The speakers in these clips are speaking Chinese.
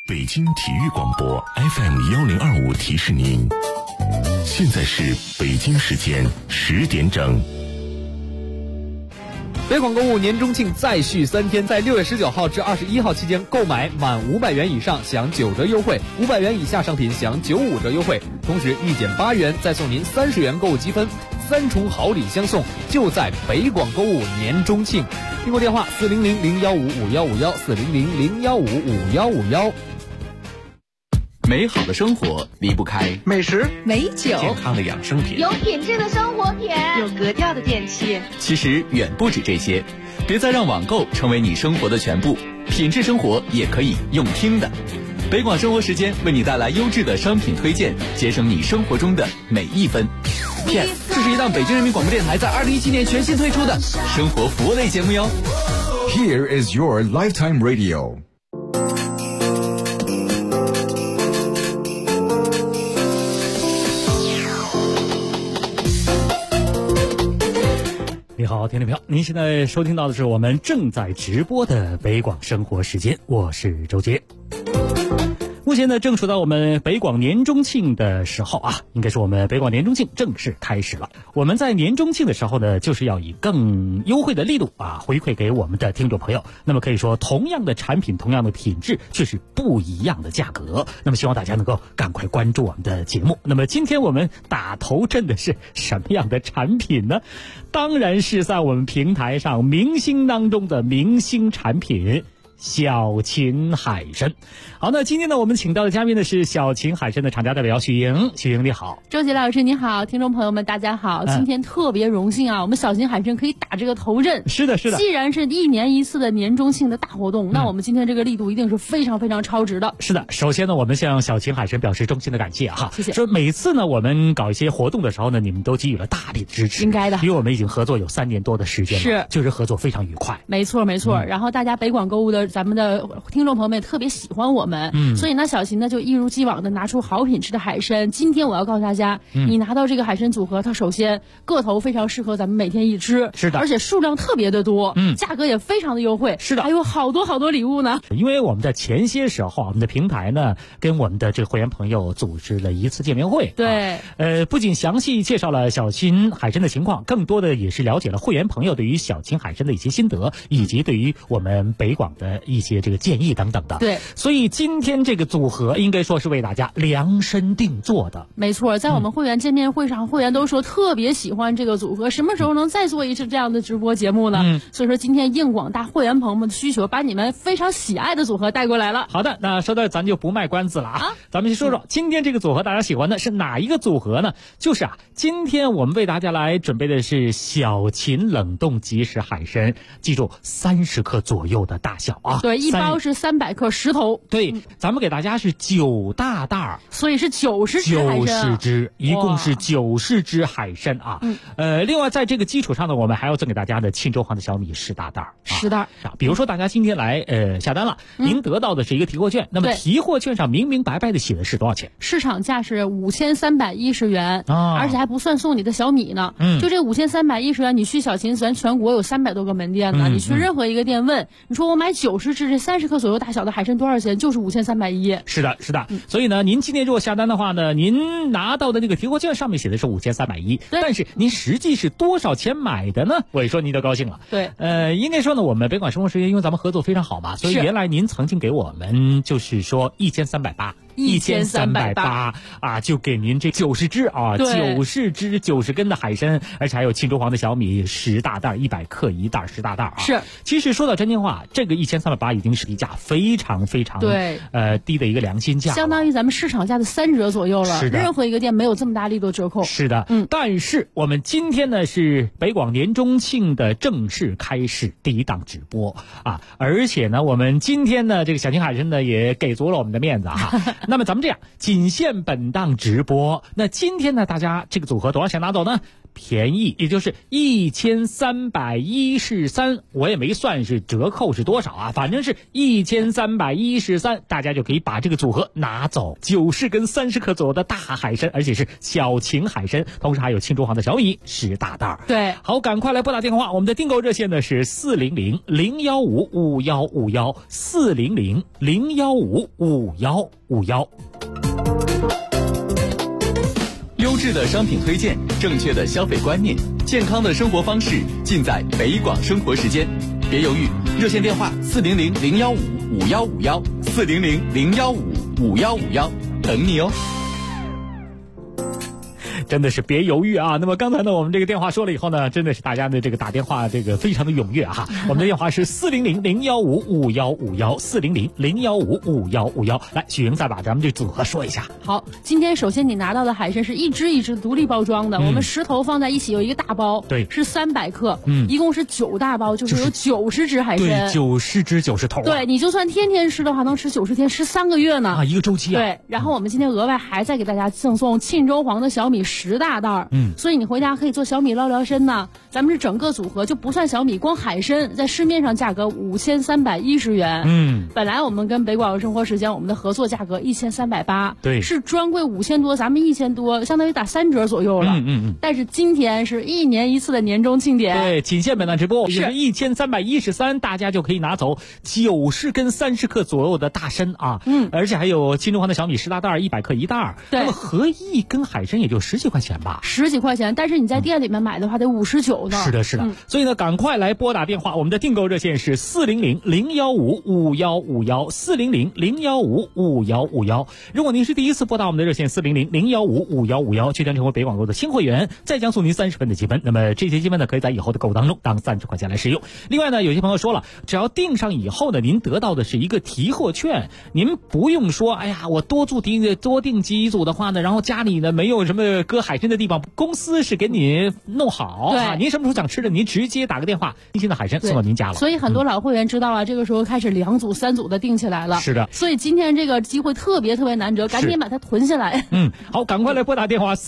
北京体育广播 FM1025提示您，现在是北京时间10点整。 北广购物年中庆再续3天，在6月19号至21号期间，购买满500元以上享9折优惠，500元以下商品享95折优惠，同时1减8元再送您30元购物积分，3重好礼相送，就在北广购物年中庆。订购电话400-015-5151，400-015-5151。 美好的生活离不开美食、 美酒、 健康的养生品， 有品质的生活品， 有格调的电器。 其实远不止这些，别再让网购成为你生活的全部，品质生活也可以用听的。北广生活时间为你带来优质的商品推荐，节省你生活中的每一分。PS， 这是一档北京人民广播电台在2017年全新推出的生活服务类节目哟。 Here is your lifetime radio。 你好，听众朋友，您现在收听到的是我们正在直播的北广生活时间，我是周杰。目前呢，正处到我们北广年中庆的时候啊，应该是我们北广年中庆正式开始了。我们在年中庆的时候呢，就是要以更优惠的力度啊，回馈给我们的听众朋友。那么可以说，同样的产品，同样的品质，却是不一样的价格。那么希望大家能够赶快关注我们的节目。那么今天我们打头阵的是什么样的产品呢？当然是在我们平台上明星当中的明星产品。小秦海参。好，那今天呢，我们请到的嘉宾呢是小秦海参的厂家代表许莹。许莹你好。 周杰老师你好，听众朋友们大家好，今天特别荣幸啊，我们小秦海参可以打这个头阵。 是的是的， 既然是1年1次的年中庆的大活动，那我们今天这个力度一定是非常非常超值的。 是的，首先呢，我们向小秦海参表示衷心的感谢哈， 谢谢。 说每次呢我们搞一些活动的时候呢，你们都给予了大力的支持， 应该的， 因为我们已经合作有3年多的时间了， 是， 就是合作非常愉快。 没错没错，然后大家北广购物的咱们的听众朋友们也特别喜欢我们，所以呢小秦呢就一如既往的拿出好品质的海参。今天我要告诉大家，你拿到这个海参组合，它首先个头非常适合咱们每天一吃， 是的， 而且数量特别的多，价格也非常的优惠， 是的， 还有好多好多礼物呢。 因为我们在前些时候，我们的平台呢跟我们的这个会员朋友组织了一次见面会， 对， 不仅详细介绍了小秦海参的情况，更多的也是了解了会员朋友对于小秦海参的一些心得，以及对于我们北广的一些这个建议等等的。 对， 所以今天这个组合应该说是为大家量身定做的。 没错，在我们会员见面会上，会员都说特别喜欢这个组合，什么时候能再做一次这样的直播节目呢？所以说今天应广大会员朋友们的需求，把你们非常喜爱的组合带过来了。 好的，那说到咱就不卖关子了啊，咱们先说说今天这个组合大家喜欢的是哪一个组合呢？就是今天我们为大家来准备的是小秦冷冻即食海参，记住30克左右的大小啊。 对，一包是300克10头。 对，咱们给大家是9大袋， 所以是90只海参，90 只，一共是90只海参啊。另外在这个基础上呢，我们还要赠给大家的沁州黄的小米10大袋 ，10袋。 比如说大家今天来下单了，您得到的是一个提货券，那么提货券上明明白白的写的是多少钱？ 市场价是5310元，而且还不算送你的小米呢。就这5310元，你去小秦咱全国有300多个门店呢，你去任何一个店问，你说我买90只这30克左右大小的海参多少钱？就是5310。 是的，是的。所以呢，您今天如果下单的话呢，您拿到的那个提货券上面写的是5310，但是您实际是多少钱买的呢？我一说您就高兴了。 对， 应该说呢，我们北广生活时间因为咱们合作非常好嘛，所以原来您曾经给我们就是说1380啊，就给您这90只啊，90只90根的海参，而且还有沁州黄的小米10大袋，100克一袋10大袋啊。 是， 其实说到真心话，这个1380已经是低价非常非常低的一个良心价， 相当于咱们市场价的3折左右了。 是的， 任何一个店没有这么大力度折扣。 是的，但是我们今天呢是北广年中庆的正式开始第一档直播啊，而且呢我们今天呢这个小秦海参呢也给足了我们的面子哈。那么咱们这样，仅限本档直播。那今天呢大家这个组合多少钱拿走呢？ 便宜，也就是1313，我也没算是折扣是多少啊，反正是1313，大家就可以把这个组合拿走，90根30克左右的大海参，而且是小秦海参，同时还有青州黄的小米10大袋。 对， 好，赶快来拨打电话，我们的订购热线呢是400-015-5151，400-015-5151。 优质的商品推荐，正确的消费观念，健康的生活方式，尽在北广生活时间。别犹豫，热线电话400-015-5151，400-015-5151，等你哦。 真的是别犹豫啊！那么刚才呢，我们这个电话说了以后呢，真的是大家的这个打电话这个非常的踊跃哈。我们的电话是400-015-5151，400-015-5151。来，许莹再把咱们这组合说一下。 好，今天首先你拿到的海参是一只一只独立包装的，我们10头放在一起有一个大包， 对， 是300克，一共是9大包，就是有90只海参， 对，90只90头， 对，你就算天天吃的话，能吃90天，13个月呢啊，一个周期啊。 对，然后我们今天额外还再给大家赠送沁州黄的小米10大袋，所以你回家可以做小米捞聊参呢。咱们是整个组合就不算小米，光海参在市面上价格5310元，本来我们跟北广生活时间我们的合作价格1380， 对， 是专柜5000多，咱们1000多，相当于打3折左右了，但是今天是1年1次的年终庆典， 对，仅限本档直播，是1313，大家就可以拿走90根30克左右的大参啊，而且还有沁州黄的小米10大袋，100克1袋，那么合一根海参也就10几块钱吧 ，10几块钱，但是你在店里面买的话得59呢。 是的，是的，所以呢，赶快来拨打电话，我们的订购热线是400-015-5151，400-015-5151。如果您是第一次拨打我们的热线400-015-5151，就将成为北广购的新会员，再将送您30分的积分。那么这些积分呢，可以在以后的购物当中当30块钱来使用。另外呢，有些朋友说了，只要订上以后呢，您得到的是一个提货券，您不用说，哎呀，我多订几组的话呢，然后家里呢没有什么搁海参的地方，公司是给你弄好， 对， 您什么时候想吃的，您直接打个电话，新鲜的海参送到您家了。 所以很多老会员知道啊，这个时候开始2组3组的订起来了。 是的， 所以今天这个机会特别难得，赶紧把它囤下来。 好，赶快来拨打电话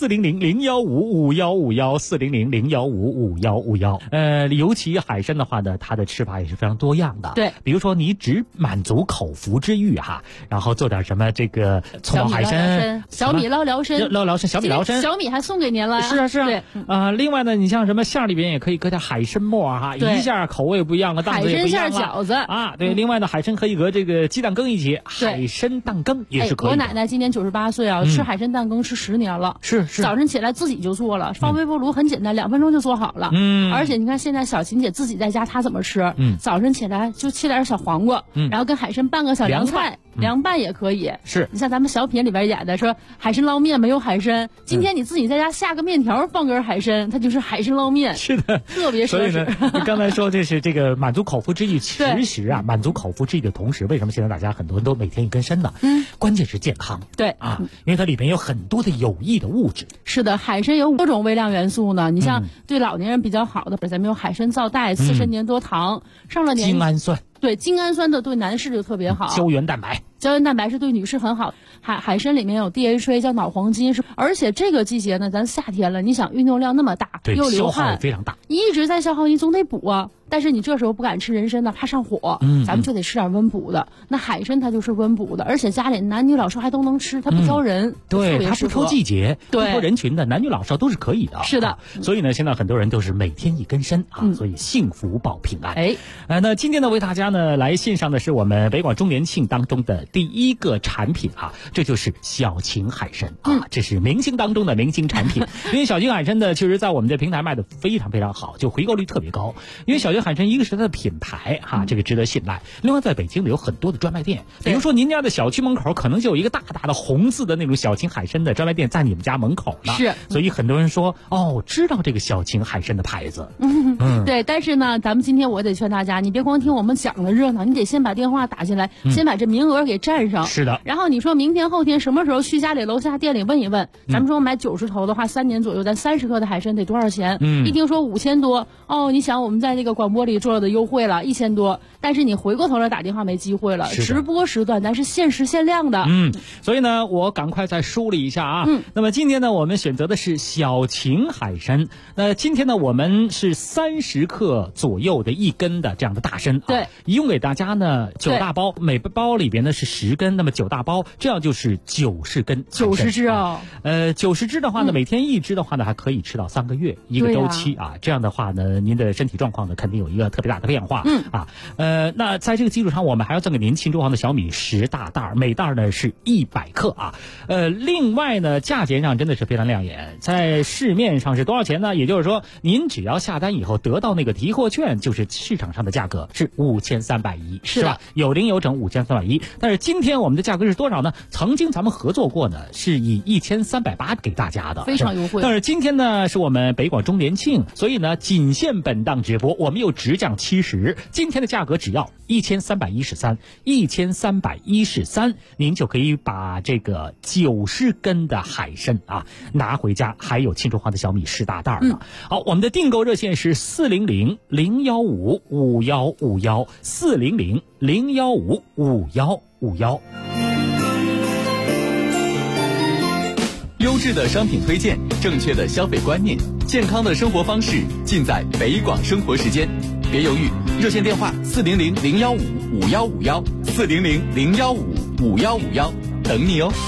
400-015-5151，400-015-5151。尤其海参的话呢，它的吃法也是非常多样的。 对， 比如说你只满足口腹之欲哈，然后做点什么这个葱爆海参、 小米捞聊参、 小米捞参， 小米还送给您了。 是啊。 对， 另外呢，你像什么馅里边也可以搁点海参末哈，一下口味不一样了，档次也不一样了。 海参馅饺子啊，对。另外呢，海参可以和这个鸡蛋羹一起，海参蛋羹也是可以的。 我奶奶今年98岁啊，吃海参蛋羹吃10年了。 是。 早晨起来自己就做了，放微波炉很简单，2分钟就做好了。而且你看现在小琴姐自己在家她怎么吃？早晨起来就切点小黄瓜，然后跟海参拌个小凉菜，凉拌也可以。 是。 你像咱们小品里边演的说海参捞面没有海参，今天你自己在家下个面条放根海参，它就是海参捞面。 是的， 特别奢侈。 所以呢，你刚才说这是这个满足口腹之欲，其实啊，满足口腹之欲的同时，为什么现在大家很多人都每天一根参呢？关键是健康。 对啊，因为它里面有很多的有益的物质。 是的，海参有多种微量元素呢。你像对老年人比较好的，咱们有海参皂苷、刺参粘多糖，上了年精氨酸。 对，精氨酸的对男士就特别好。 胶原蛋白是对女士很好。海参里面有 DHA 叫脑黄金，而且这个季节呢，咱夏天了，你想运动量那么大，又流汗， 消耗也非常大， 一直在消耗，你总得补啊。但是你这时候不敢吃人参呢，怕上火，咱们就得吃点温补的。那海参它就是温补的，而且家里男女老少还都能吃，它不挑人， 对，它不挑季节，不挑人群的，男女老少都是可以的。 是的， 所以呢，现在很多人都是每天一根参啊，所以幸福保平安。那今天呢，为大家呢来献上的是我们北广周年庆当中的第一个产品啊，这就是小秦海参啊，这是明星当中的明星产品。因为小秦海参呢，其实在我们的平台卖的非常非常好，就回购率特别高。因为小秦海参一个是它的品牌哈，这个值得信赖。另外，在北京呢有很多的专卖店，比如说您家的小区门口可能就有一个大大的红字的那种小秦海参的专卖店在你们家门口呢。 是， 所以很多人说知道这个小秦海参的牌子。 对，但是呢，咱们今天我得劝大家，你别光听我们讲的热闹，你得先把电话打进来，先把这名额给占上。 是的。 然后你说明天后天什么时候去家里楼下店里问一问，咱们说买90头的话，3年左右，咱30克的海参得多少钱？一听说5000多，你想我们在这个广播广播里做的优惠了1000多，但是你回过头来打电话没机会了。直播时段咱是限时限量的。 所以呢，我赶快再梳理一下啊。那么今天呢，我们选择的是小秦海参。今天呢，我们是30克左右的1根的这样的大参。 对， 一共给大家呢9大包，每包里边呢是10根，那么9大包，这样就是90根。 90只啊。 90只的话呢，每天1只的话呢，还可以吃到3个月一个周期啊。这样的话呢，您的身体状况呢，肯定有一个特别大的变化。那在这个基础上，我们还要赠给您庆州行的小米10大袋，每袋呢是100克啊。另外呢，价钱上真的是非常亮眼，在市面上是多少钱呢？也就是说，您只要下单以后得到那个提货券，就是市场上的价格是5310，是吧？有零有整5310。但是今天我们的价格是多少呢？曾经咱们合作过呢，是以1380给大家的， 非常优惠。 但是今天呢，是我们北广周年庆，所以呢，仅限本档直播，我们又直降70，今天的价格只要1313，您就可以把这个90根的海参啊拿回家，还有庆州行的小米10大袋呢。好，我们的订购热线是400-015-5151，400-015-5151。 优质的商品推荐，正确的消费观念，健康的生活方式，尽在北广生活时间。别犹豫，热线电话400-015-5151，400-015-5151，等你哦。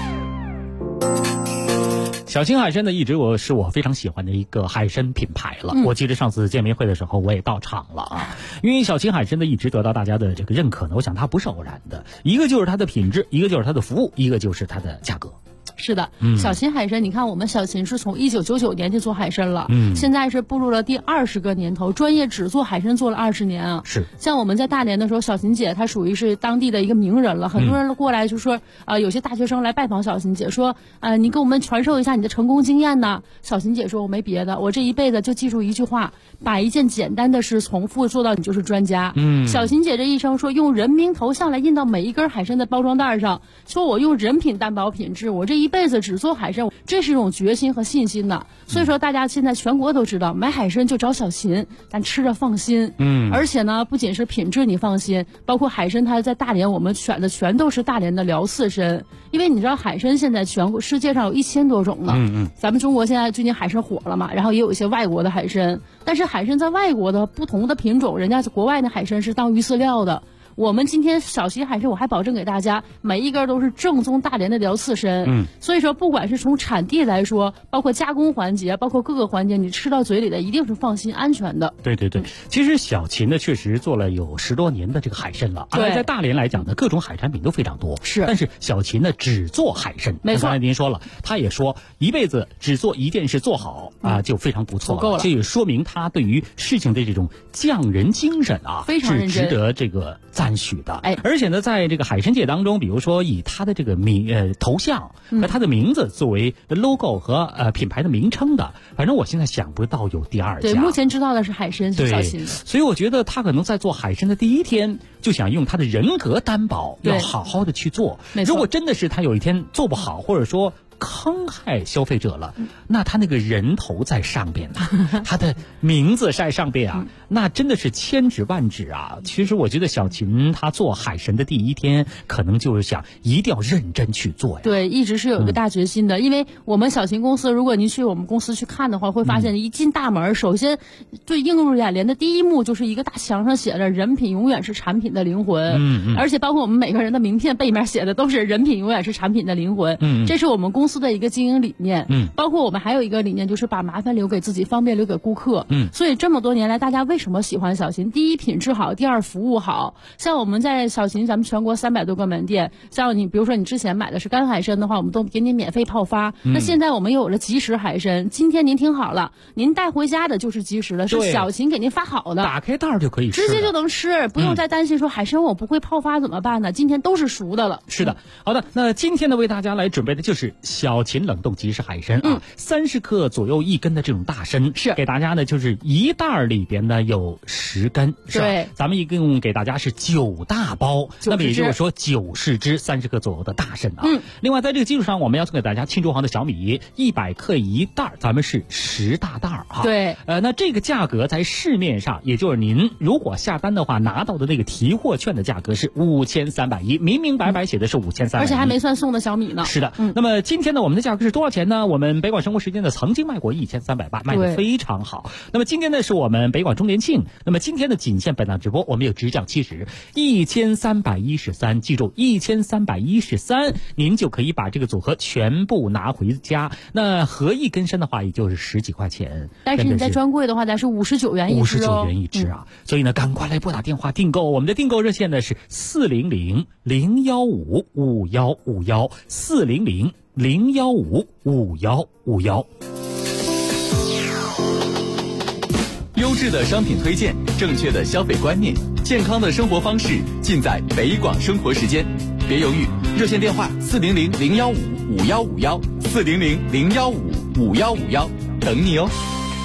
小秦海参呢，一直是我非常喜欢的一个海参品牌了。我记得上次见面会的时候，我也到场了啊。因为小秦海参呢，一直得到大家的这个认可呢，我想它不是偶然的，一个就是它的品质，一个就是它的服务，一个就是它的价格。 是的，小秦海参，你看我们小秦是从1999年就做海参了，现在是步入了第20个年头，专业只做海参做了20年啊。 是， 像我们在大连的时候，小秦姐她属于是当地的一个名人了，很多人过来就说，有些大学生来拜访小秦姐，说，你给我们传授一下你的成功经验呢。小秦姐说，我没别的，我这一辈子就记住一句话，把一件简单的事重复做到你就是专家。小秦姐这一生说，用人名头像来印到每一根海参的包装袋上，说我用人品担保品质，我这一辈子只做海参，这是一种决心和信心的。所以说大家现在全国都知道，买海参就找小秦，咱吃着放心。而且呢，不仅是品质你放心，包括海参它在大连我们选的全都是大连的辽刺参，因为你知道海参现在全国世界上有1000多种了。咱们中国现在最近海参火了嘛，然后也有一些外国的海参，但是海参在外国的不同的品种，人家国外的海参是当鱼饲料的。我们今天小秦海参，我还保证给大家每一根都是正宗大连的辽刺参。所以说不管是从产地来说，包括加工环节，包括各个环节，你吃到嘴里的一定是放心安全的。 对，其实小秦呢确实做了有10多年的这个海参了，而在大连来讲呢，各种海产品都非常多。是，但是小秦呢只做海参。没错，刚才您说了，他也说一辈子只做一件事做好啊，就非常不错了。够了，这也说明他对于事情的这种匠人精神啊， 非常认真， 是值得这个赞许的。而且呢，在这个海参界当中，比如说以他的这个头像和他的名字作为 logo 和品牌的名称的，反正我现在想不到有第2家。 对，目前知道的是海参是小秦的。 所以我觉得他可能在做海参的第一天就想用他的人格担保，要好好的去做。如果真的是他有一天做不好，或者说坑害消费者了，那他那个人头在上边呢，他的名字在上边啊，那真的是千指万指啊。其实我觉得小秦他做海参的第一天，可能就是想一定要认真去做呀。 对，一直是有一个大决心的。因为我们小秦公司，如果您去我们公司去看的话，会发现一进大门，首先最映入眼帘的第一幕就是一个大墙上写着“人品永远是产品的灵魂”。而且包括我们每个人的名片背面写的都是“人品永远是产品的灵魂”。这是我们公司的一个经营理念。包括我们还有一个理念，就是把麻烦留给自己，方便留给顾客。所以这么多年来，大家为什么喜欢小秦？第一，品质好；第二，服务好。像我们在小秦，咱们全国300多个门店，像你比如说你之前买的是干海参的话，我们都给你免费泡发。那现在我们又有了即食海参，今天您听好了，您带回家的就是即食的，是小秦给您发好的， 打开袋就可以吃， 直接就能吃，不用再担心说海参我不会泡发怎么办呢？今天都是熟的了。 是的，好的，那今天呢为大家来准备的就是小秦冷冻即食海参啊，30克左右1根的这种大参， 是给大家呢就是一袋里边呢有10根，是吧？ 对， 咱们一共给大家是9大包，那么也就是说90只30克左右的大参啊。另外在这个基础上，我们要送给大家庆祝行的小米100克1袋，咱们是10大袋啊。 对， 那这个价格在市面上，也就是您如果下单的话拿到的那个提货券的价格是5310，明明白白写的是5310， 而且还没算送的小米呢。 是的，那么今天呢，我们的价格是多少钱呢？我们北广生活时间呢曾经卖过1380，卖得非常好。那么今天呢是我们北广周年庆，那么今天的仅限本档直播，我们有直降70 1313，记住1313，您就可以把这个组合全部拿回家。那合一根参的话，也就是10几块钱， 但是你在专柜的话，咱是59元一只哦， 59元一只啊。所以呢，赶快来拨打电话订购，我们的订购热线呢是400-015-5151，400-015-5151。 优质的商品推荐，正确的消费观念，健康的生活方式，尽在北广生活时间。别犹豫，热线电话400-015-5151，400-015-5151，等你哦。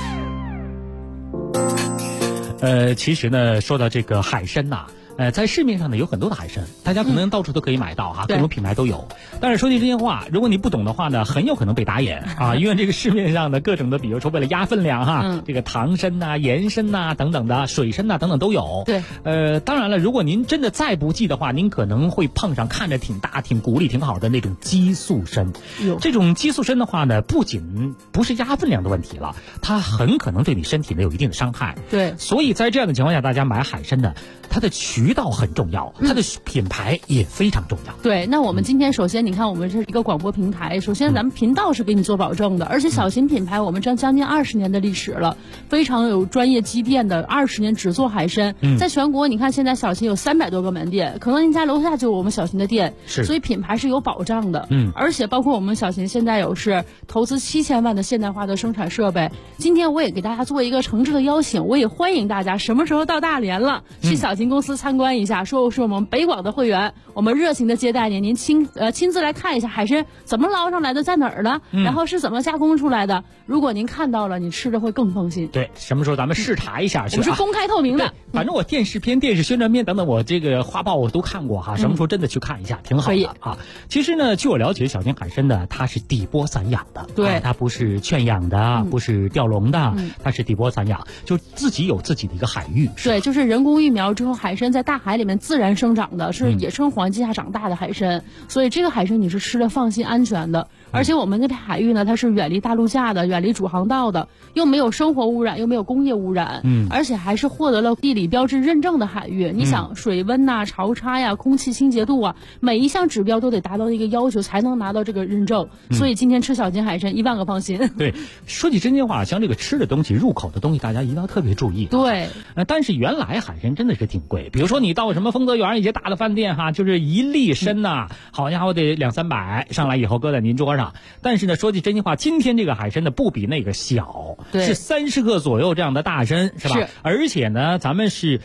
其实呢，说到这个海参呐，在市面上呢有很多的海参，大家可能到处都可以买到哈，各种品牌都有。但是说句真心话，如果你不懂的话呢，很有可能被打眼啊，因为这个市面上的各种的，比如说为了压分量哈，这个糖参呐、盐参呐等等的，水参呐等等都有。 对， 当然了，如果您真的再不济的话，您可能会碰上看着挺大、挺骨力挺好的那种激素参。这种激素参的话呢，不仅不是压分量的问题了，它很可能对你身体呢有一定的伤害。 对， 所以在这样的情况下，大家买海参呢，它的渠道很重要，它的品牌也非常重要。 对，那我们今天首先你看，我们是一个广播平台，首先咱们频道是给你做保证的，而且小秦品牌我们将近20年的历史了，非常有专业积淀的，20年只做海参。在全国你看现在小秦有300多个门店，可能您家楼下就有我们小秦的店，所以品牌是有保障的。而且包括我们小秦现在有是投资7000万的现代化的生产设备。今天我也给大家做一个诚挚的邀请，我也欢迎大家什么时候到大连了，去小秦公司参观一下，说是我们北广的会员，我们热情的接待您，您亲自来看一下海参怎么捞上来的，在哪儿的，然后是怎么加工出来的。如果您看到了，你吃的会更放心。 对，什么时候咱们视察一下去？ 我们是公开透明的。 反正我电视片、电视宣传片等等，我这个画报我都看过哈。什么时候真的去看一下，挺好的啊。其实呢，据我了解，小秦海参呢，它是底波散养的， 对， 它不是圈养的，不是钓笼的，它是底波散养，就自己有自己的一个海域。 对，就是人工育苗之后，海参在大海里面自然生长的，是野生环境下长大的海参，所以这个海参你是吃的放心安全的。而且我们那片海域呢，它是远离大陆架的，远离主航道的，又没有生活污染，又没有工业污染，而且还是获得了地理标志认证的海域。你想水温呐、潮差呀、空气清洁度啊，每一项指标都得达到一个要求才能拿到这个认证。所以今天吃小秦海参1万个放心。 对，说句真心话，像这个吃的东西、入口的东西，大家一定要特别注意。 对， 但是原来海参真的是挺贵，比如说你到什么丰泽园一些大的饭店哈，就是1粒参呐，好家伙得200-300，上来以后搁在您桌上。但是呢，说句真心话，今天这个海参呢不比那个小，是30克左右这样的大参，是吧？而且呢，咱们是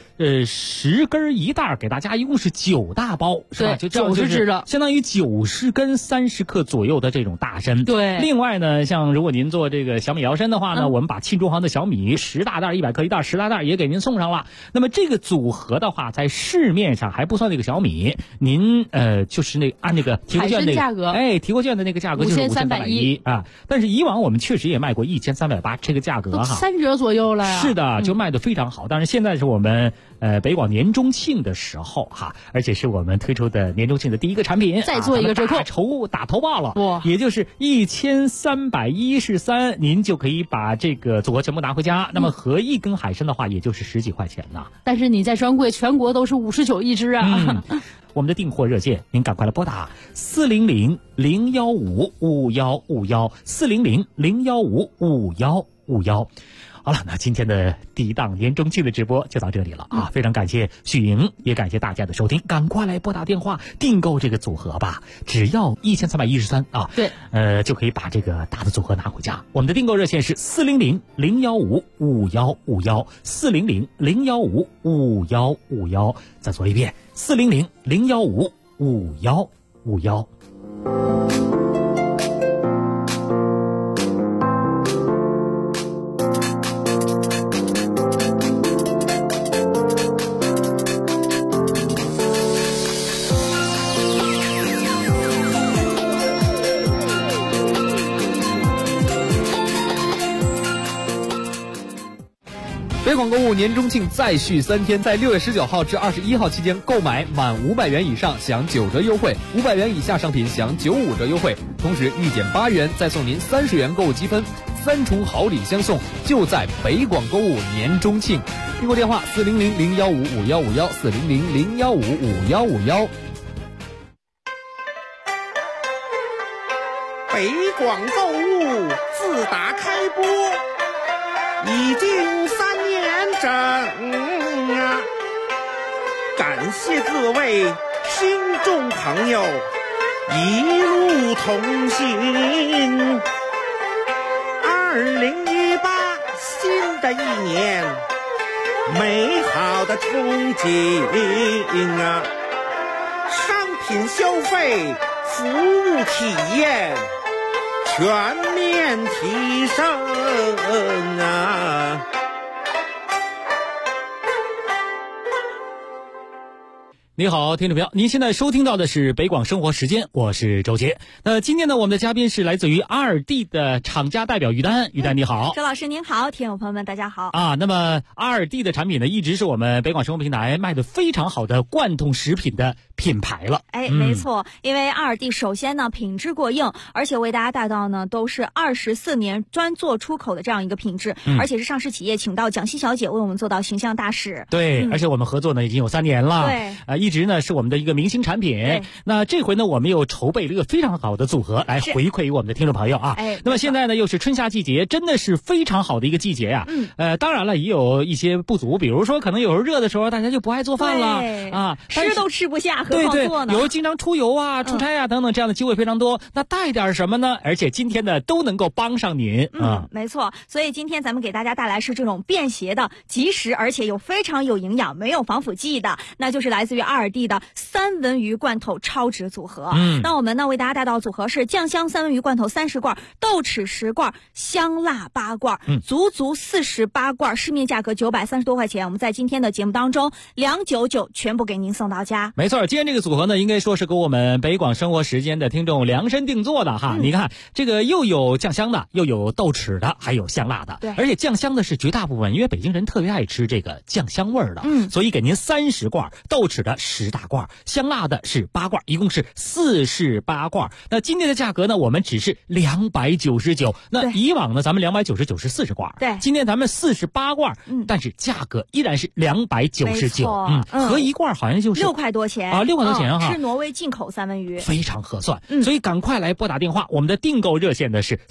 10根1袋，给大家一共是9大包，是吧？就 90只的， 相当于90根30克左右的这种大参。 对。 另外呢，像如果您做这个小米摇参的话呢，我们把庆祝行的小米10大袋100克1袋10大袋也给您送上了。那么这个组合的话，在市面上还不算那个小米，您就是按那个提货券那个价格， 提货券的那个价格就是5310啊。但是以往我们确实也卖过1380，这个价格哈 3折左右了呀。 是的，就卖得非常好。但是现在是我们北广年中庆的时候哈，而且是我们推出的年中庆的第一个产品， 再做一个折扣， 打头报了，也就是1313，您就可以把这个组合全部拿回家。那么合一根海参的话，也就是10几块钱呢。 但是你在专柜全国都是59一只啊。 我们的订货热线，您赶快来拨打400-015-5151，400-015-5151。好了，那今天的第一档年中庆的直播就到这里了啊！非常感谢许莹，也感谢大家的收听，赶快来拨打电话订购这个组合吧，只要1313啊！ 对， 就可以把这个大的组合拿回家。我们的订购热线是400-015-5151，400-015-5151。再说一遍，400-015-5151。 广购物年中庆再续3天，在6月19号至21号期间，购买满500元以上享9折优惠，500元以下商品享95折优惠，同时1减8元再送您30元购物积分，3重好礼相送，就在北广购物年中庆。订购电话400-015-5151，400-015-5151。 北广购物自打开播已经3年整啊，感谢各位听众朋友一路同行。2018新的一年，美好的憧憬啊，商品消费，服务体验全面提升啊！ 你好，听众朋友，您现在收听到的是北广生活时间，我是周杰。那今天呢，我们的嘉宾是来自于阿尔蒂的厂家代表于丹。于丹你好。 周老师您好，听友朋友们大家好。 那么阿尔蒂的产品呢，一直是我们北广生活平台卖的非常好的贯通食品的品牌了。 没错，因为阿尔蒂首先呢品质过硬，而且为大家带到呢都是24年专做出口的这样一个品质，而且是上市企业请到蒋欣小姐为我们做到形象大使。 对，而且我们合作呢已经有3年了。 对， 一直呢是我们的一个明星产品。那这回呢我们又筹备了一个非常好的组合来回馈于我们的听众朋友啊。那么现在呢又是春夏季节，真的是非常好的一个季节呀。当然了也有一些不足，比如说可能有时候热的时候大家就不爱做饭了啊， 吃都吃不下，何况做呢？ 有时候经常出游啊、出差啊等等这样的机会非常多。那带点什么呢？而且今天呢都能够帮上您啊。 没错，所以今天咱们给大家带来是这种便携的、及时而且又非常有营养、没有防腐剂的，那就是来自于阿尔蒂的三文鱼罐头超值组合。那我们呢为大家带到组合是酱香三文鱼罐头30罐、豆豉10罐、香辣8罐，足48罐，市面价格930多块钱，我们在今天的节目当中299全部给您送到家。 没错，今天这个组合呢应该说是给我们北广生活时间的听众量身定做的哈。你看这个又有酱香的，又有豆豉的，还有香辣的。 对， 而且酱香的是绝大部分，因为北京人特别爱吃这个酱香味儿的，所以给您30罐，豆豉的10大罐，香辣的是8罐，一共是48罐。那今天的价格呢我们只是299，那以往呢咱们299是40罐， 对， 今天咱们48罐，但是价格依然是299，合一罐好像就是 6块多钱啊，6块多钱哈， 是挪威进口三文鱼， 非常合算。所以赶快来拨打电话，我们的订购热线呢是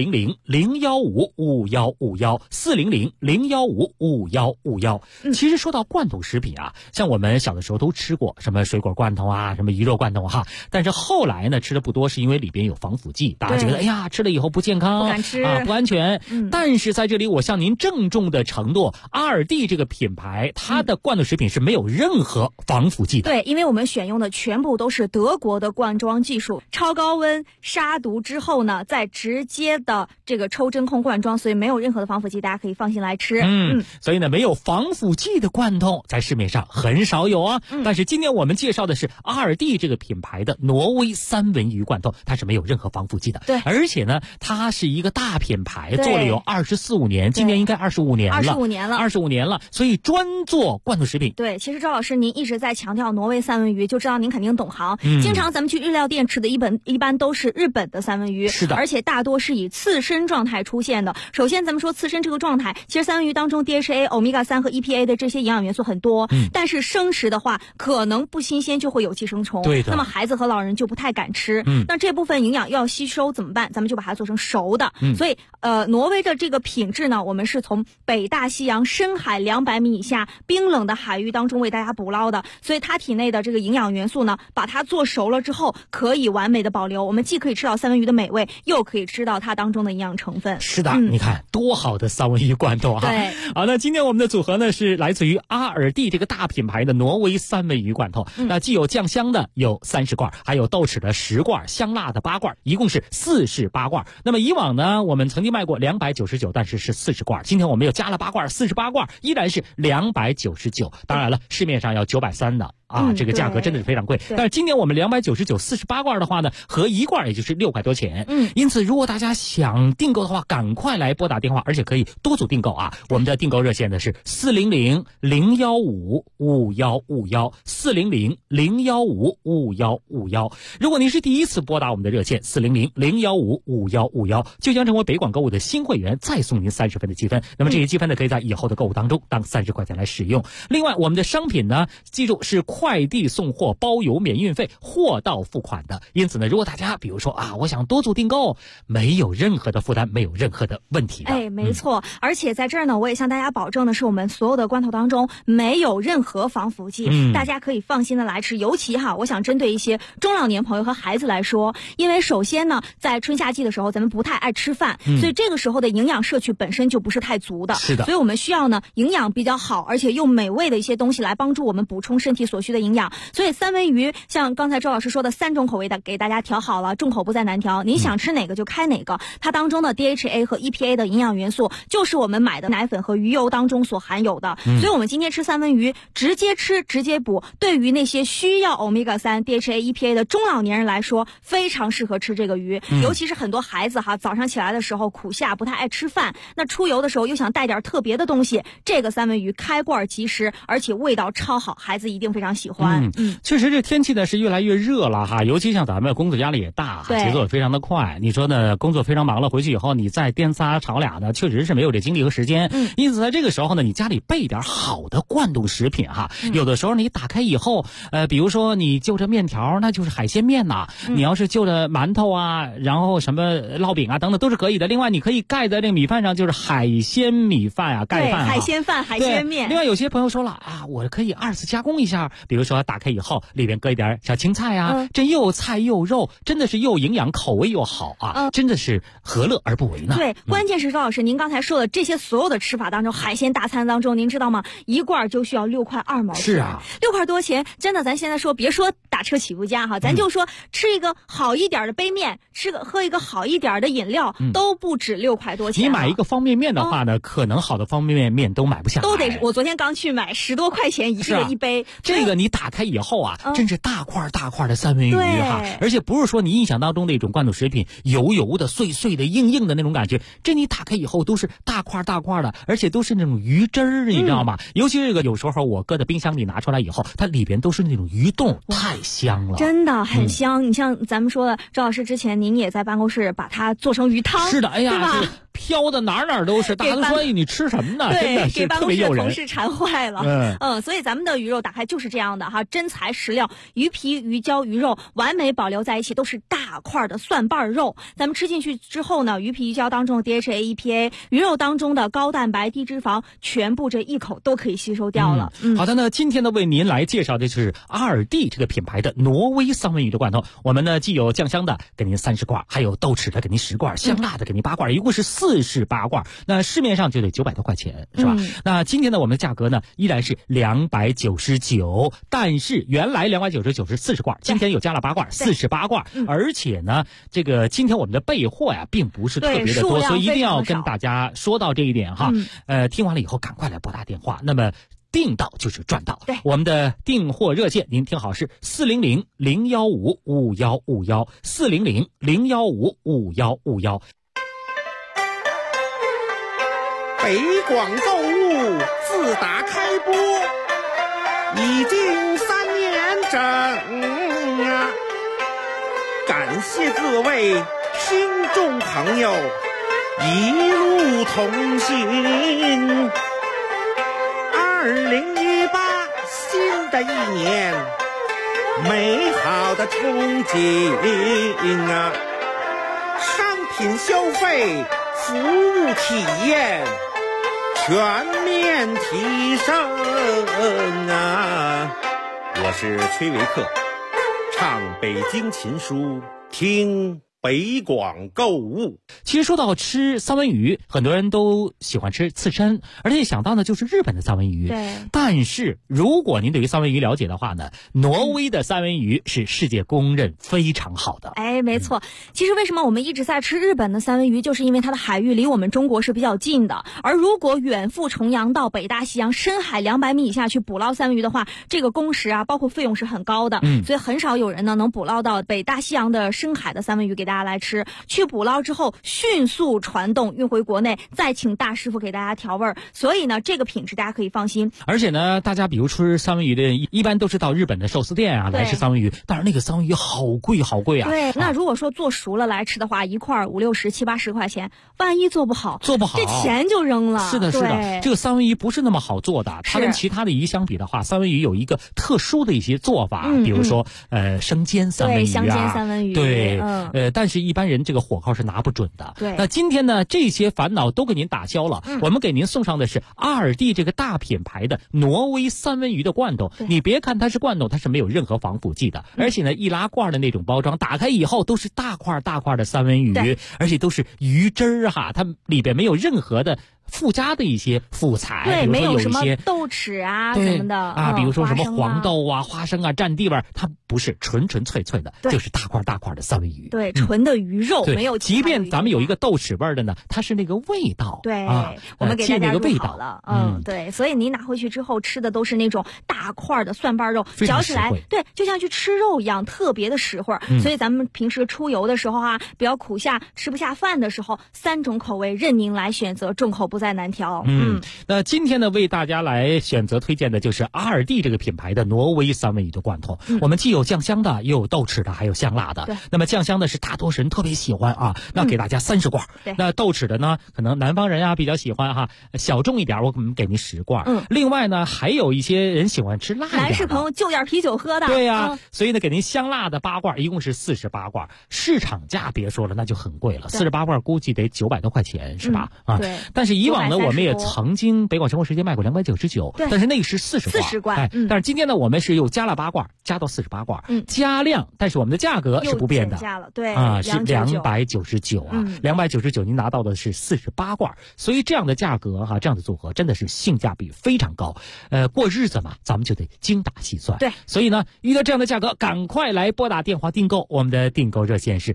400-015-5151，400-015-5151。其实说到罐头食品啊，像我们小的时候都吃过什么水果罐头啊，什么鱼肉罐头哈，但是后来呢吃的不多，是因为里边有防腐剂，大家觉得哎呀吃了以后不健康， 不敢吃啊，不安全。但是在这里我向您郑重的承诺，阿尔蒂这个品牌它的罐头食品是没有任何防腐剂的。 对，因为我们选用的全部都是德国的灌装技术，超高温杀毒之后呢再直接的这个抽真空灌装，所以没有任何的防腐剂，大家可以放心来吃。 所以呢没有防腐剂的罐头在市面上很少有啊。但是今天我们介绍的是阿尔蒂这个品牌的挪威三文鱼罐头，它是没有任何防腐剂的。 对， 而且呢它是一个大品牌，做了有24-25年，今年应该25年了，25年了，所以专做罐头食品。 对，其实赵老师您一直在强调挪威三文鱼，就知道您肯定懂行。经常咱们去日料店吃的一般都是日本的三文鱼， 是的， 而且大多是以刺身状态出现的。首先咱们说刺身这个状态，其实三文鱼当中 DHA、欧米伽3和 EPA 的这些营养元素很多，但是生食的话可能不新鲜就会有寄生虫， 对的， 那么孩子和老人就不太敢吃。那这部分营养要吸收怎么办？咱们就把它做成熟的。所以挪威的这个品质呢，我们是从北大西洋深海200米以下冰冷的海域当中为大家捕捞的，所以它体内的这个营养元素呢，把它做熟了之后可以完美的保留，我们既可以吃到三文鱼的美味，又可以吃到它当中的营养成分。 是的，你看多好的三文鱼罐头啊！ 对， 好，那今天我们的组合呢是来自于阿尔蒂这个大品牌的挪威三文鱼罐头，那既有酱香的有30罐，还有豆豉的10罐，香辣的8罐，一共是48罐。那么以往呢我们曾经卖过299，但是是40罐，今天我们又加了8罐，48罐依然是299。当然了，市面上要930的啊，这个价格真的是非常贵。但是今年我们299 48罐的话呢，合一罐也就是6块多钱。因此如果大家想订购的话，赶快来拨打电话，而且可以多组订购啊。我们的订购热线呢是400-015-5151，400-015-5151。如果您是第一次拨打我们的热线400-015-5151，就将成为北广购物的新会员，再送您30分的积分。那么这些积分呢，可以在以后的购物当中当30块钱来使用。另外，我们的商品呢，记住是快递送货包邮免运费，货到付款的。因此呢，如果大家比如说我想多组订购，没有任何的负担，没有任何的问题的。 没错。而且在这儿呢，我也向大家保证的是，我们所有的罐头当中没有任何防腐剂，大家可以放心的来吃。尤其我想针对一些中老年朋友和孩子来说，因为首先呢，在春夏季的时候，咱们不太爱吃饭，所以这个时候的营养摄取本身就不是太足的。 是的。 所以我们需要呢营养比较好，而且又美味的一些东西来帮助我们补充身体所需的营养。所以三文鱼像刚才周老师说的3种口味的给大家调好了，众口不再难调，您想吃哪个就开哪个。它当中的 DHA 和 EPA 的营养元素就是我们买的奶粉和鱼油当中所含有的。所以我们今天吃三文鱼直接吃直接补，对于那些需要 Omega-3 DHA EPA 的中老年人来说非常适合吃这个鱼。尤其是很多孩子早上起来的时候苦夏不太爱吃饭，那出游的时候又想带点特别的东西，这个三文鱼开罐即食，而且味道超好，孩子一定非常喜欢。 确实这天气呢是越来越热了尤其像咱们工作压力也大节奏也非常的快。你说呢，工作非常忙了，回去以后你再颠仨炒俩呢，确实是没有这精力和时间。因此在这个时候呢，你家里备点好的罐头食品有的时候你打开以后比如说你就着面条，那就是海鲜面呐，你要是就着馒头然后什么烙饼等等都是可以的。另外你可以盖在这个米饭上，就是海鲜米饭盖饭海鲜饭海鲜面。 另外有些朋友说了我可以2次加工一下，比如说打开以后里边搁一点小青菜这又菜又肉，真的是又营养口味又好真的是何乐而不为呢？ 对，关键是周老师您刚才说的这些所有的吃法当中，海鲜大餐当中您知道吗，一罐就需要6块2毛钱。 是 6块多钱，真的咱现在说别说打车起步价咱就说吃一个好一点的杯面，喝一个好一点的饮料都不止6块多钱。 你买一个方便面的话呢可能好的方便面都买不下来， 都得我昨天刚去买10多块钱一杯。 这个你打开以后真是大块大块的三文鱼而且不是说你印象当中那种罐头食品油油的碎碎的硬硬的那种感觉，这你打开以后都是大块大块的，而且都是那种鱼汁儿你知道吗？尤其这个有时候我搁在冰箱里拿出来以后，它里边都是那种鱼冻，太香了， 真的很香。你像咱们说的周老师之前您也在办公室把它做成鱼汤。 是的，哎呀， 对吧？ 飘的哪都是，大家都说你吃什么呢？真的是特别诱人，给办公室的同事馋坏了。所以咱们的鱼肉打开就是这样的真材实料，鱼皮鱼胶鱼肉完美保留在一起，都是大块的蒜瓣肉。咱们吃进去之后呢，鱼皮鱼胶当中的 DHA EPA， 鱼肉当中的高蛋白低脂肪，全部这一口都可以吸收掉了。 好的呢，今天呢为您来介绍的是2D 这个品牌的挪威三文鱼的罐头。我们呢既有酱香的给您30罐，还有豆豉的给您10罐，香辣的给您8罐，一共是48罐。那市面上就得900多块钱是吧？那今天呢我们的价格呢依然是299，但是原来299是40罐，今天又加了8罐，48罐。而且呢这个今天我们的备货并不是特别的多，所以一定要跟大家说到这一点听完了以后赶快来拨打电话，那么订到就是赚到。 对， 我们的订货热线您听好是400-015-5151， 400-015-5151。 北广购物自打开播已经3年整感谢各位听众朋友一路同行。2018新的一年，美好的憧憬商品消费，服务体验全面提升我是崔维克，唱北京琴书，听北广购物。 其实说到吃三文鱼，很多人都喜欢吃刺身，而且想到呢就是日本的三文鱼。 对。 但是如果您对于三文鱼了解的话呢，挪威的三文鱼是世界公认非常好的。 哎，没错。其实为什么我们一直在吃日本的三文鱼，就是因为它的海域离我们中国是比较近的。而如果远赴重洋到北大西洋深海200米以下去捕捞三文鱼的话，这个工时啊，包括费用是很高的。所以很少有人呢能捕捞到北大西洋的深海的三文鱼给大家来吃。去捕捞之后迅速传动运回国内，再请大师傅给大家调味儿。所以呢这个品质大家可以放心。 而且呢大家比如吃三文鱼的一般都是到日本的寿司店啊来吃三文鱼，但是那个三文鱼好贵好贵啊。 对，那如果说做熟了来吃的话，一块50、60、70、80块钱，万一做不好这钱就扔了。 是的是的，这个三文鱼不是那么好做的，它跟其他的鱼相比的话，三文鱼有一个特殊的一些做法，比如说生煎三文鱼啊， 对，香煎三文鱼， 对，但是一般人这个火候是拿不准的。 对， 那今天呢这些烦恼都给您打消了，我们给您送上的是阿尔蒂这个大品牌的挪威三文鱼的罐头。你别看它是罐头，它是没有任何防腐剂的，而且呢易拉罐的那种包装，打开以后都是大块大块的三文鱼，而且都是鱼汁哈，它里边没有任何的附加的一些副材， 对， 比如说有一些没有什么豆豉啊什么的啊，比如说什么黄豆啊、花生啊蘸地味，它不是纯纯粹粹的，就是大块大块的三文鱼。 对，纯的鱼肉，没有。 即便咱们有一个豆豉味的呢，它是那个味道。 对， 我们给大家入好了。对，所以你拿回去之后吃的都是那种大块的蒜瓣肉，嚼起来对，就像去吃肉一样，特别的实惠。所以咱们平时出游的时候啊，比较苦下吃不下饭的时候，3种口味任您来选择，众口不再难调。 那今天呢为大家来选择推荐的就是阿尔蒂这个品牌的挪威三文鱼的罐头。我们既有酱香的，也有豆豉的，还有香辣的。那么酱香的是大多数人特别喜欢啊，那给大家30罐。那豆豉的呢，可能南方人啊比较喜欢哈，小众一点，我给您10罐。另外呢，还有一些人喜欢吃辣一点的， 男士朋友就点啤酒喝的。 对呀，所以呢给您香辣的8罐，一共是48罐。市场价别说了那就很贵了，48罐估计得900多块钱是吧？ 对。 但是以往呢我们也曾经北广生活时间卖过299，但是那个是40罐。但是今天呢我们是又加了8罐，加到48罐，加量，但是我们的价格是不变的。 对啊，是299啊，299您拿到的是48罐，所以这样的价格哈，这样的组合真的是性价比非常高。过日子嘛，咱们就得精打细算。 对， 所以呢，遇到这样的价格，赶快来拨打电话订购。我们的订购热线是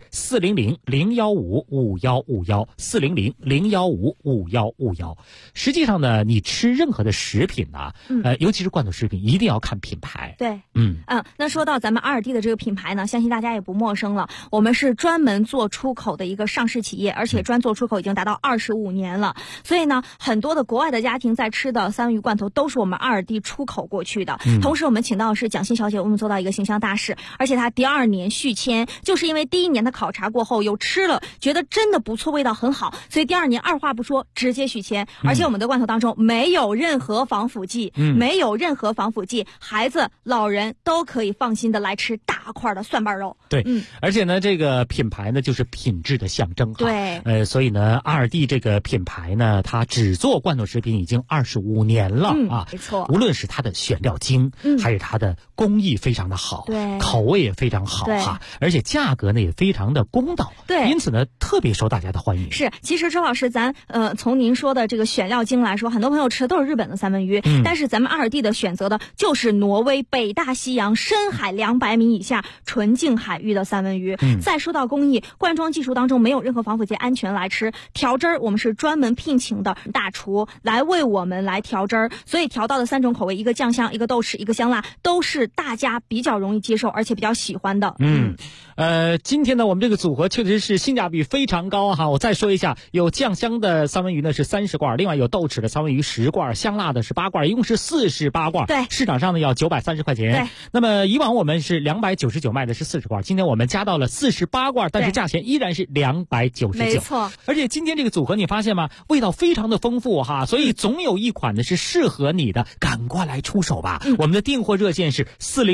400-015-5151，400-015-5151。实际上呢，你吃任何的食品啊，尤其是罐头食品，一定要看品牌。 对，那说到咱们阿尔蒂的这个品牌呢，相信大家也不陌生了。我们是专门做出口的一个上市企业，而且专做出口已经达到25年了。所以呢，很多的国外的家庭在吃的三文鱼罐头都是我们阿尔蒂出口过去的。同时，我们请到的是蒋欣小姐，我们做到一个形象大使，而且她第2年续签，就是因为第1年的考察过后又吃了，觉得真的不错，味道很好，所以第2年二话不说直接续签。而且我们的罐头当中没有任何防腐剂，孩子、老人都可以放心的来吃大块的蒜瓣肉。 对，而且呢，这个品牌呢就是品质的象征。 对， 所以呢，阿尔蒂这个品牌呢，它只做罐头食品已经25年了啊。 没错。 无论是它的选料精，还是它的工艺非常的好， 对， 口味也非常好哈，而且价格呢也非常的公道。 对， 因此呢特别受大家的欢迎。 是，其实周老师，咱从您说的这个选料精来说，很多朋友吃的都是日本的三文鱼，但是咱们阿尔蒂的选择的就是挪威北大西洋深海200米以下纯净海域的三文鱼。再说到工艺，灌装技术当中没有任何防腐剂，安全来吃。调汁儿我们是专门聘请的大厨来为我们来调汁儿，所以调到的3种口味，一个酱香，一个豆豉，一个香辣，都是大家比较容易接受而且比较喜欢的。 今天呢我们这个组合确实是性价比非常高哈。我再说一下，有酱香的三文鱼呢是30罐，另外有豆豉的三文鱼10罐，香辣的是8罐，一共是48罐。 对， 市场上呢要930块钱。 对， 那么以往我们是299卖的是40罐，今天我们加到了48罐，但是价钱依然是299。 没错。 而且今天这个组合你发现吗？味道非常的丰富哈，所以总有一款呢是适合你的，赶快来出手吧。我们的订货热线是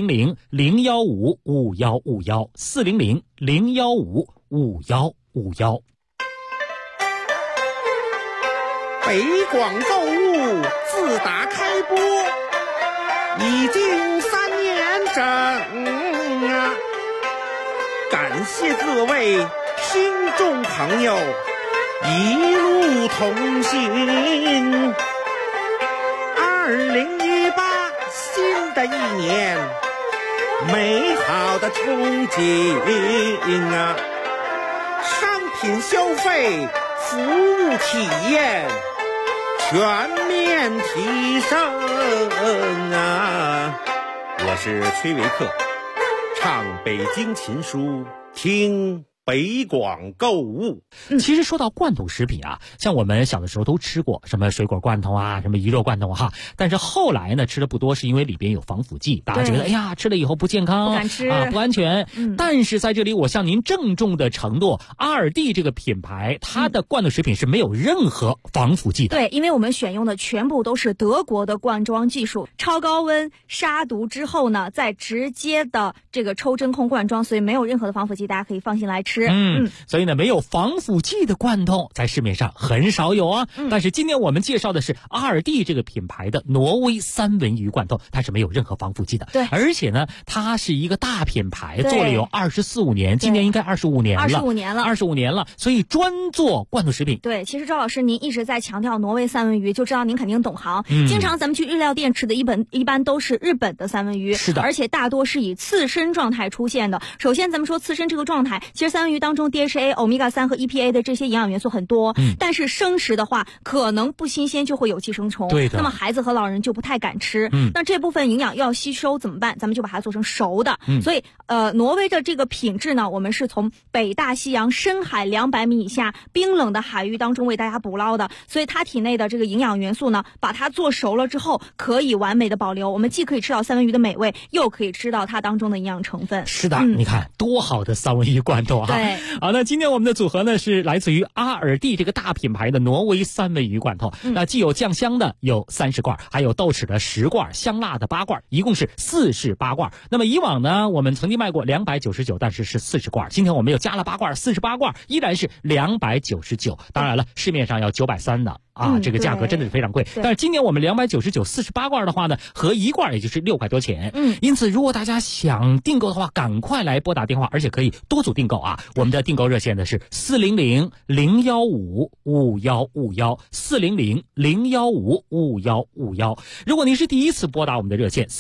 400-015-5151，400-015-5151。 北广购物自打开播已经3年整啊，感谢各位听众朋友一路同行。2018新的一年，美好的憧憬啊！商品消费、服务体验全面提升啊！我是崔维克，唱北京琴书，听北广购物。 其实说到罐头食品啊，像我们小的时候都吃过什么水果罐头啊，什么鱼肉罐头哈，但是后来呢吃的不多，是因为里边有防腐剂，大家觉得哎呀吃了以后不健康， 不敢吃啊，不安全。但是在这里我向您郑重的承诺，阿尔蒂这个品牌它的罐头食品是没有任何防腐剂的。 对，因为我们选用的全部都是德国的灌装技术，超高温杀毒之后呢，再直接的这个抽真空灌装，所以没有任何的防腐剂，大家可以放心来吃。 所以呢，没有防腐剂的罐头在市面上很少有啊。但是今天我们介绍的是阿尔蒂这个品牌的挪威三文鱼罐头，它是没有任何防腐剂的。 对， 而且呢，它是一个大品牌，做了有24-25年，今年应该25年了。25年了，所以专做罐头食品。 对，其实周老师您一直在强调挪威三文鱼，就知道您肯定懂行。经常咱们去日料店吃的一般都是日本的三文鱼， 是的， 而且大多是以刺身状态出现的。首先咱们说刺身这个状态，其实三文鱼当中 DHA、欧米伽3和 EPA 的这些营养元素很多，但是生食的话可能不新鲜就会有寄生虫， 对的， 那么孩子和老人就不太敢吃。那这部分营养要吸收怎么办？咱们就把它做成熟的。所以挪威的这个品质呢，我们是从北大西洋深海200米以下冰冷的海域当中为大家捕捞的，所以它体内的这个营养元素呢，把它做熟了之后可以完美的保留，我们既可以吃到三文鱼的美味，又可以吃到它当中的营养成分。 是的，你看多好的三文鱼罐头啊！ 对， 好，那今天我们的组合呢是来自于阿尔蒂这个大品牌的挪威三文鱼罐头。那既有酱香的有30罐，还有豆豉的10罐，香辣的8罐，一共是48罐。那么以往呢，我们曾经卖过299，但是是40罐。今天我们又加了8罐，48罐依然是299。当然了，市面上要930的。这个价格真的是非常贵。但是今年我们299 48罐的话呢，合1罐也就是6块多钱。因此如果大家想订购的话，赶快来拨打电话，而且可以多组订购啊。我们的订购热线呢是400-015-5151 400-015-5151。如果您是第一次拨打我们的热线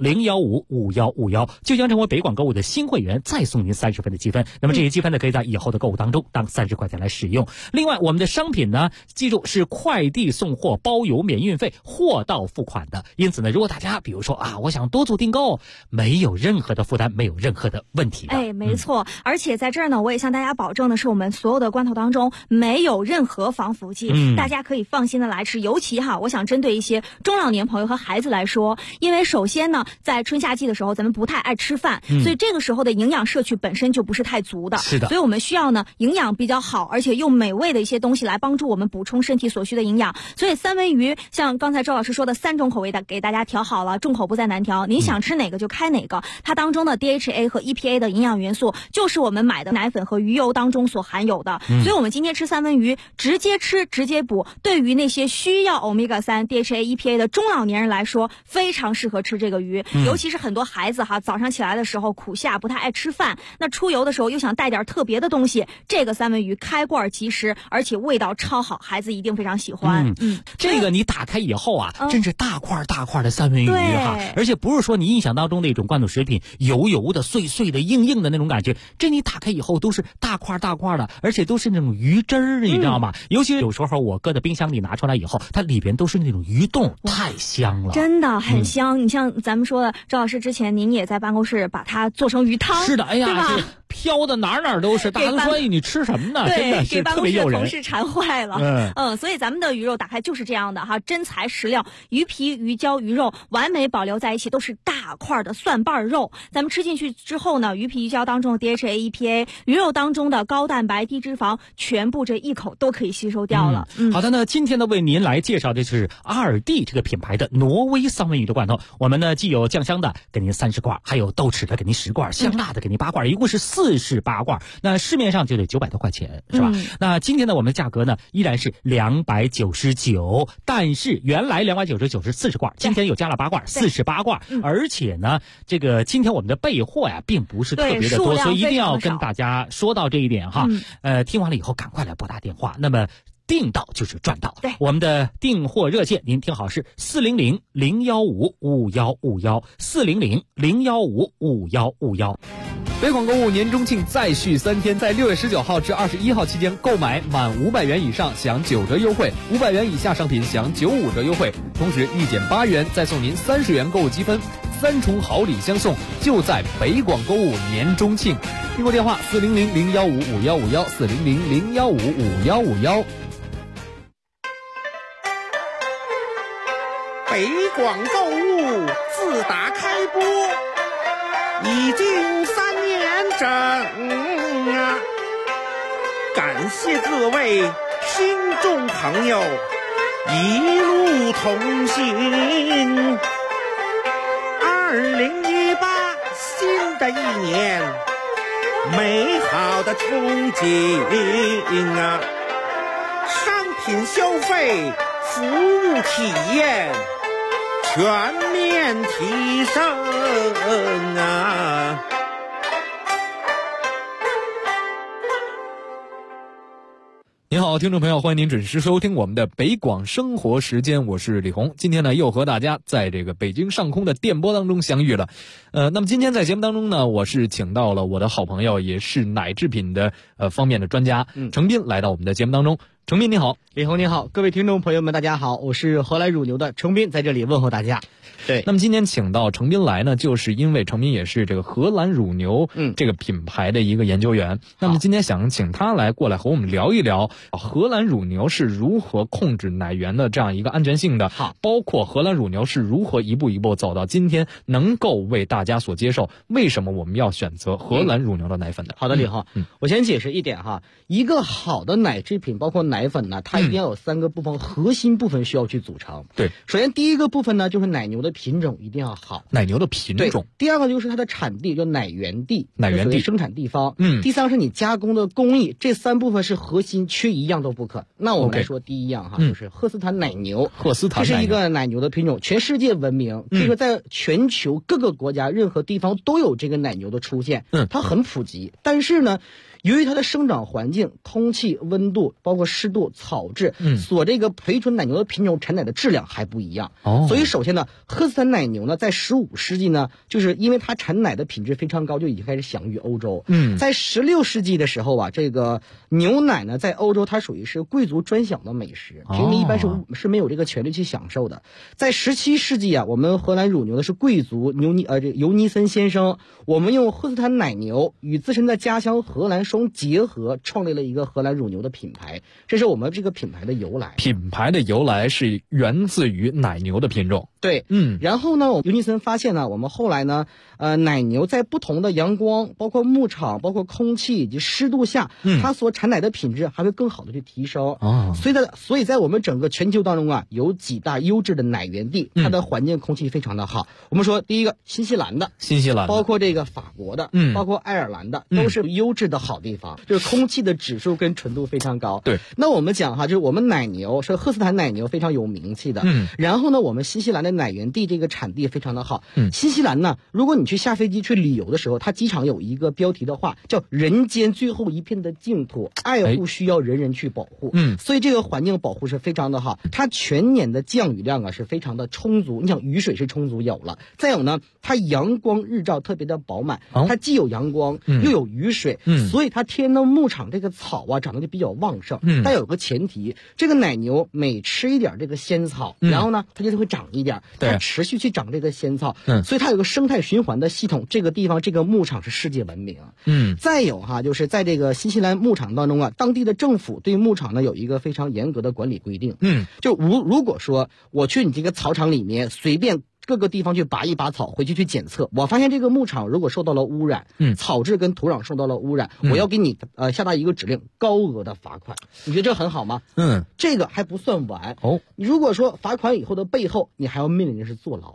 400-015-5151，就将成为北广购物的新会员，再送您30分的积分。那么这些积分呢，可以在以后的购物当中当30块钱来使用。另外我们的商品呢，记住是快递送货包邮免运费，货到付款的。因此呢，如果大家比如说我想多组订购，没有任何的负担，没有任何的问题的。 没错。而且在这儿呢，我也向大家保证的是，我们所有的罐头当中没有任何防腐剂，大家可以放心的来吃。尤其我想针对一些中老年朋友和孩子来说，因为首先呢，在春夏季的时候，咱们不太爱吃饭，所以这个时候的营养摄取本身就不是太足的。 是的， 所以我们需要呢营养比较好，而且又美味的一些东西来帮助我们补充身体所需的营养。所以三文鱼像刚才周老师说的3种口味的给大家调好了，众口不在难调，您想吃哪个就开哪个。它当中的 DHA 和 EPA 的营养元素就是我们买的奶粉和鱼油当中所含有的，所以我们今天吃三文鱼直接吃直接补，对于那些需要欧米伽3、DHA、EPA 的中老年人来说非常适合吃这个鱼。尤其是很多孩子早上起来的时候苦下不太爱吃饭，那出游的时候又想带点特别的东西，这个三文鱼开罐即食，而且味道超好，孩子一定非常喜欢。 这个你打开以后真是大块大块的三文鱼而且不是说你印象当中那种罐头食品油油的碎碎的硬硬的那种感觉，这你打开以后都是大块大块的，而且都是那种鱼汁儿，你知道吗？尤其有时候我搁在冰箱里拿出来以后，它里边都是那种鱼冻，太香了， 真的很香。你像咱们说的，周老师之前您也在办公室把它做成鱼汤， 是的，哎呀，飘的哪都是，大家都说你吃什么呢？真的是特别诱人，给办公室同事馋坏了。所以咱们的鱼肉打开就是这样的真材实料，鱼皮、鱼胶、鱼肉完美保留在一起，都是大块的蒜瓣肉。咱们吃进去之后呢，鱼皮、鱼胶当中的 DHA、EPA， 鱼肉当中的高蛋白、低脂肪，全部这一口都可以吸收掉了。 好的，那今天呢为您来介绍的就是阿尔蒂这个品牌的挪威三文鱼的罐头。我们呢既有酱香的给您30罐，还有豆豉的给您10罐，香辣的给您8罐，一共是 48罐，那市面上就得900多块钱，是吧？那今天呢，我们的价格呢依然是299，但是原来299是40罐，今天又加了8罐，48罐，而且呢，这个今天我们的备货呀并不是特别的多，所以一定要跟大家说到这一点哈。听完了以后赶快来拨打电话，那么订到就是赚到。 对， 我们的订货热线您听好是400-015-5151，400-015-5151。 北广购物年中庆再续3天，在6月19号至21号期间，购买满500元以上享9折优惠，500元以下商品享95折优惠，同时1减8元再送您30元购物积分，3重好礼相送，就在北广购物年中庆。订购电话400-015-5151，400-015-5151。 北广购物自打开播已经3年整啊！感谢各位听众朋友一路同行。2018新的一年，美好的憧憬啊！商品消费，服务体验全面提升啊！ 您好，听众朋友，欢迎您准时收听我们的北广生活时间，我是李红。今天呢，又和大家在这个北京上空的电波当中相遇了。那么今天在节目当中呢，我是请到了我的好朋友，也是奶制品的方面的专家程斌来到我们的节目当中。程斌你好。 李红你好，各位听众朋友们大家好，我是荷兰乳牛的程斌，在这里问候大家。对， 那么今天请到程斌来呢，就是因为程斌也是这个荷兰乳牛这个品牌的一个研究员。那么今天想请他来过来和我们聊一聊荷兰乳牛是如何控制奶源的这样一个安全性的，包括荷兰乳牛是如何一步一步走到今天能够为大家所接受，为什么我们要选择荷兰乳牛的奶粉的。 好的，李浩，我先解释一点哈，一个好的奶制品包括奶粉呢，它一定要有3个部分，核心部分需要去组成。 对， 首先第一个部分呢，就是奶牛的品种一定要好， 奶牛的品种。 第二个就是它的产地，就奶源地， 奶源地生产地方。第三是你加工的工艺，这3部分是核心，缺一样都不可。那我们来说第一样哈，就是赫斯坦奶牛。 赫斯坦奶牛， 这是一个奶牛的品种，全世界闻名，可以说在全球各个国家任何地方都有这个奶牛的出现。它很普及，但是呢，由于它的生长环境、空气、温度，包括湿度、草质，所这个培纯奶牛的品种产奶的质量还不一样。所以首先呢，赫斯坦奶牛呢，在15世纪呢，就是因为它产奶的品质非常高，就已经开始享誉欧洲。在16世纪的时候啊，这个牛奶呢，在欧洲它属于是贵族专享的美食，平民一般是没有这个权利去享受的。在17世纪啊，我们荷兰乳牛呢是贵族尤尼森先生，我们用赫斯坦奶牛与自身的家乡荷兰双结合，创立了一个荷兰乳牛的品牌，这是我们这个品牌的由来。 品牌的由来是源自于奶牛的品种。 对，然后呢，尤尼森发现呢，我们后来呢，奶牛在不同的阳光、包括牧场、包括空气以及湿度下，它所产奶的品质还会更好的去提升。所以在我们整个全球当中啊，有几大优质的奶源地，它的环境空气非常的好。我们说第一个新西兰的，包括这个法国的，包括爱尔兰的，都是优质的好地方，就是空气的指数跟纯度非常高。 对， 那我们讲哈，就是我们奶牛是赫斯坦奶牛非常有名气的。然后呢，我们新西兰的奶源地这个产地非常的好。新西兰呢，如果你去下飞机去旅游的时候，它机场有一个标题的话叫人间最后一片的净土，爱护需要人人去保护。所以这个环境保护是非常的好，它全年的降雨量啊是非常的充足，你想雨水是充足有了，再有呢，它阳光日照特别的饱满，它既有阳光又有雨水，所以它天然的牧场这个草啊长得就比较旺盛。但有个前提，这个奶牛每吃一点这个仙草，然后呢它就会长一点，它持续去长这个仙草，所以它有个生态循环的系统，这个地方这个牧场是世界闻名。再有哈，就是在这个新西兰牧场当中啊，当地的政府对牧场呢有一个非常严格的管理规定。就如果说我去你这个草场里面随便各个地方去拔一拔草，回去检测，我发现这个牧场如果受到了污染，草质跟土壤受到了污染，我要给你下达一个指令，高额的罚款。你觉得这很好吗？这个还不算完。你如果说罚款以后的背后，你还要面临的是坐牢。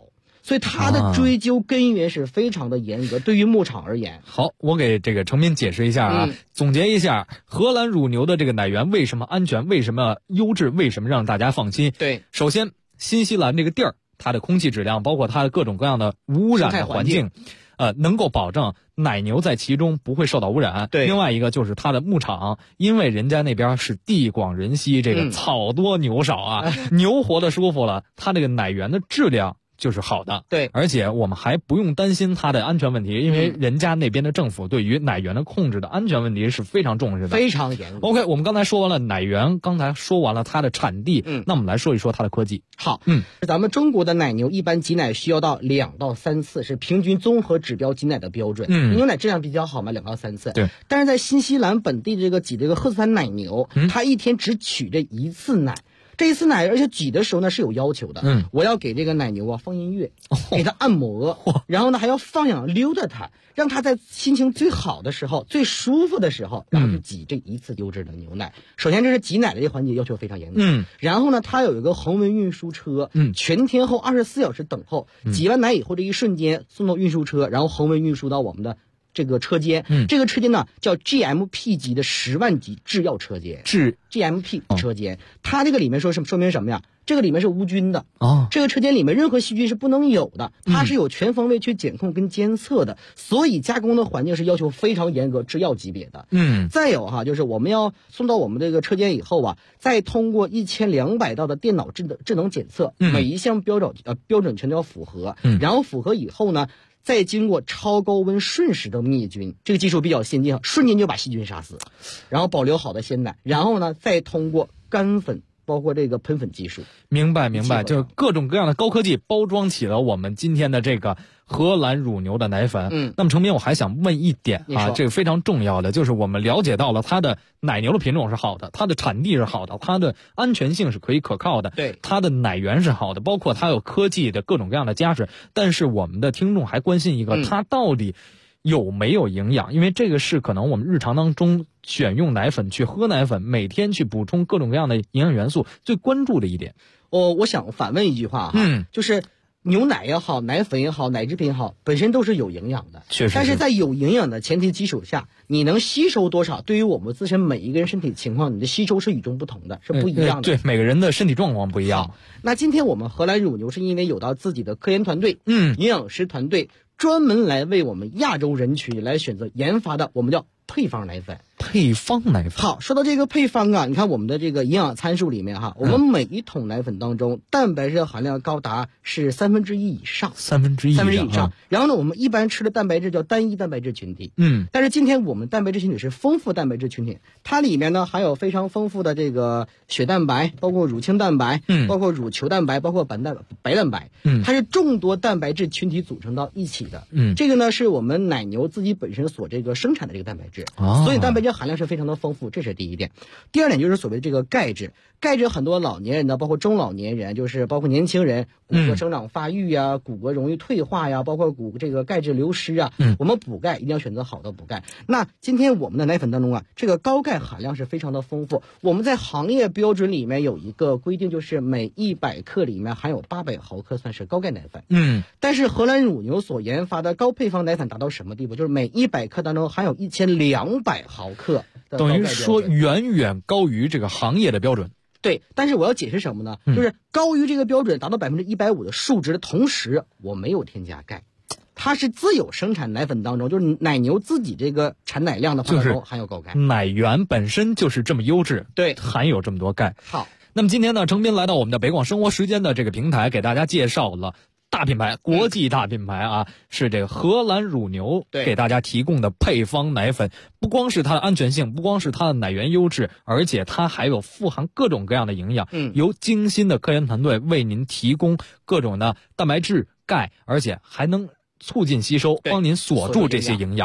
所以它的追究根源是非常的严格。对于牧场而言， 好，我给这个程斌解释一下啊，总结一下荷兰乳牛的这个奶源为什么安全，为什么优质，为什么让大家放心。 对， 首先新西兰这个地儿，它的空气质量，包括它的各种各样的无污染的环境，能够保证奶牛在其中不会受到污染。 对， 另外一个就是它的牧场，因为人家那边是地广人稀，这个草多牛少啊，牛活得舒服了，它这个奶源的质量就是好的。 对， 而且我们还不用担心它的安全问题，因为人家那边的政府对于奶源的控制的安全问题是非常重视的， 非常严格。 OK， 我们刚才说完了奶源，刚才说完了它的产地，那我们来说一说它的科技。 好，咱们中国的奶牛一般挤奶需要到2到3次，是平均综合指标挤奶的标准。牛奶质量比较好嘛，2到3次。 对。 但是在新西兰本地挤这个赫斯坦奶牛，它一天只取这1次奶。这一次奶，而且挤的时候呢是有要求的。我要给这个奶牛放音乐，给它按摩，然后呢还要放养溜达它，让它在心情最好的时候、最舒服的时候，然后去挤这1次优质的牛奶。首先这是挤奶的这环节要求非常严格。然后呢，它有一个恒温运输车，全天候24小时等候，挤完奶以后这一瞬间送到运输车，然后恒温运输到我们的这个车间。这个车间呢叫 GMP 级的10万级制药车间，是 GMP 车间。它这个里面说明什么呀？这个里面是无菌的这个车间里面任何细菌是不能有的，它是有全方位去检控跟监测的，所以加工的环境是要求非常严格，制药级别的。再有就是我们要送到我们这个车间以后再通过1200道的电脑智能检测，每一项标准全都要符合，然后符合以后呢，再经过超高温瞬时的灭菌，这个技术比较先进，瞬间就把细菌杀死，然后保留好的鲜奶，然后呢再通过干粉包括这个喷粉技术。 明白，就是各种各样的高科技包装起了我们今天的这个荷兰乳牛的奶粉。那么程斌，我还想问一点这个非常重要的，就是我们了解到了它的奶牛的品种是好的，它的产地是好的，它的安全性是可靠的， 对， 它的奶源是好的，包括它有科技的各种各样的加持。但是我们的听众还关心一个，它到底有没有营养？因为这个是可能我们日常当中选用奶粉去喝奶粉，每天去补充各种各样的营养元素最关注的一点。 我想反问一句话就是牛奶也好，奶粉也好，奶制品也好，本身都是有营养的， 确实。 但是在有营养的前提基础下，你能吸收多少，对于我们自身每一个人身体情况，你的吸收是与众不同的，是不一样的。 对，每个人的身体状况不一样。 那今天我们荷兰乳牛是因为有到自己的科研团队，营养师团队，专门来为我们亚洲人群来选择研发的，我们叫配方奶粉。 配方奶粉。 好，说到这个配方你看我们的这个营养参数里面我们每一桶奶粉当中蛋白质含量高达是1/3以上，1/3以上。然后呢，我们一般吃的蛋白质叫单一蛋白质群体，但是今天我们蛋白质群体是丰富蛋白质群体，它里面呢还有非常丰富的这个血蛋白，包括乳清蛋白，包括乳球蛋白，包括白蛋白，它是众多蛋白质群体组成到一起的。这个呢是我们奶牛自己本身所这个生产的这个蛋白质，所以蛋白质含量是非常的丰富，这是第一点。第二点就是所谓的这个钙质，很多老年人呢，包括中老年人，就是包括年轻人，骨骼生长发育骨骼容易退化包括这个钙质流失我们补钙一定要选择好的补钙。那今天我们的奶粉当中这个高钙含量是非常的丰富。我们在行业标准里面有一个规定，就是每100克里面含有800毫克算是高钙奶粉。但是荷兰乳牛所研发的高配方奶粉达到什么地步？就是每100克当中含有1200毫克的高钙， 等于说远远高于这个行业的标准。 对，但是我要解释什么呢？就是高于这个标准达到150%的数值的同时，我没有添加钙，它是自有生产奶粉当中，就是奶牛自己这个产奶量的话含有高钙， 奶源本身就是这么优质， 对， 含有这么多钙。 好， 那么今天呢，程斌来到我们的北广生活时间的这个平台，给大家介绍了大品牌，国际大品牌是这个荷兰乳牛给大家提供的配方奶粉。不光是它的安全性，不光是它的奶源优质，而且它还有富含各种各样的营养。由精心的科研团队为您提供各种的蛋白质、钙，而且还能促进吸收，帮您锁住这些营养。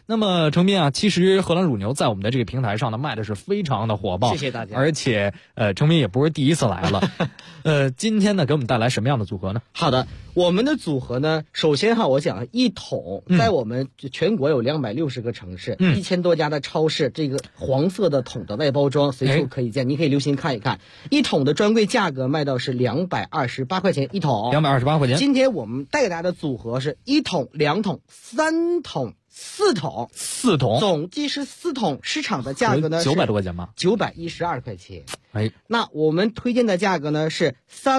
那么程斌啊，其实荷兰乳牛在我们的这个平台上呢卖的是非常的火爆， 谢谢大家。 而且程斌也不是第一次来了。今天呢给我们带来什么样的组合呢？ 好的，我们的组合呢，首先哈，我讲一桶，在我们全国有260个城市，1000多家的超市，这个黄色的桶的外包装随处可以见，你可以留心看一看。一桶的专柜价格卖到是228块钱一桶 ，228块钱。 今天我们带给大家的组合是1桶、2桶、3桶、4桶，总计是4桶，市场的价格呢是 900多块钱吗 ？912块钱。 哎， 那我们推荐的价格呢是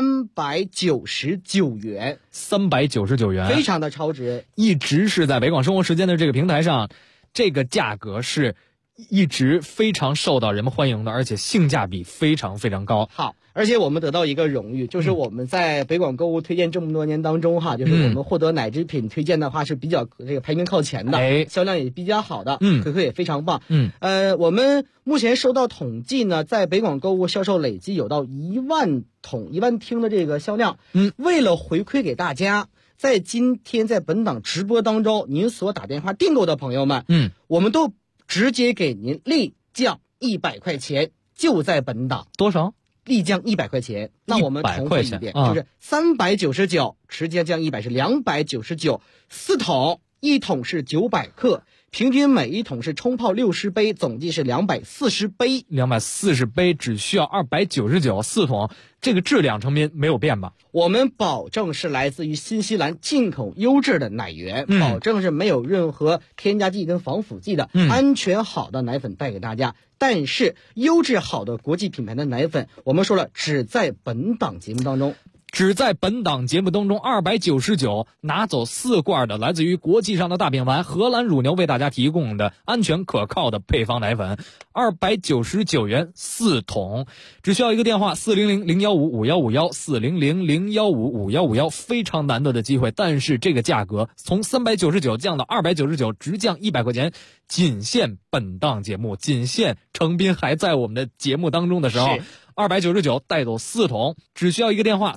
399元 ，399元， 非常的超值， 一直是在北广生活时间的这个平台上，这个价格是一直非常受到人们欢迎的，而且性价比非常非常高。 好，而且我们得到一个荣誉，就是我们在北广购物推荐这么多年当中哈，就是我们获得奶制品推荐的话是比较这个排名靠前的，销量也比较好的，回馈也非常棒。我们目前收到统计呢，在北广购物销售累计有到1万桶、1万听的这个销量。为了回馈给大家，在今天在本档直播当中，您所打电话订购的朋友们，我们都直接给您立降100块钱，就在本档。 多少？ 立降100块钱。那我们重复一遍，就是399，直接降100是299，4桶，1桶是900克，平均每一桶是冲泡60杯，总计是240杯。 240杯只需要299，4桶，这个质量程斌没有变吧？ 我们保证是来自于新西兰进口优质的奶源，保证是没有任何添加剂跟防腐剂的，安全好的奶粉带给大家。但是优质好的国际品牌的奶粉，我们说了，只在本档节目当中。 只在本档节目当中，299拿走4罐的来自于国际上的大品牌荷兰乳牛为大家提供的安全可靠的配方奶粉，299元4桶，只需要一个电话400-015-5151，400-015-5151，非常难得的机会。但是这个价格从399降到299，直降100块钱，仅限本档节目，仅限程斌还在我们的节目当中的时候。299带走4桶，只需要一个电话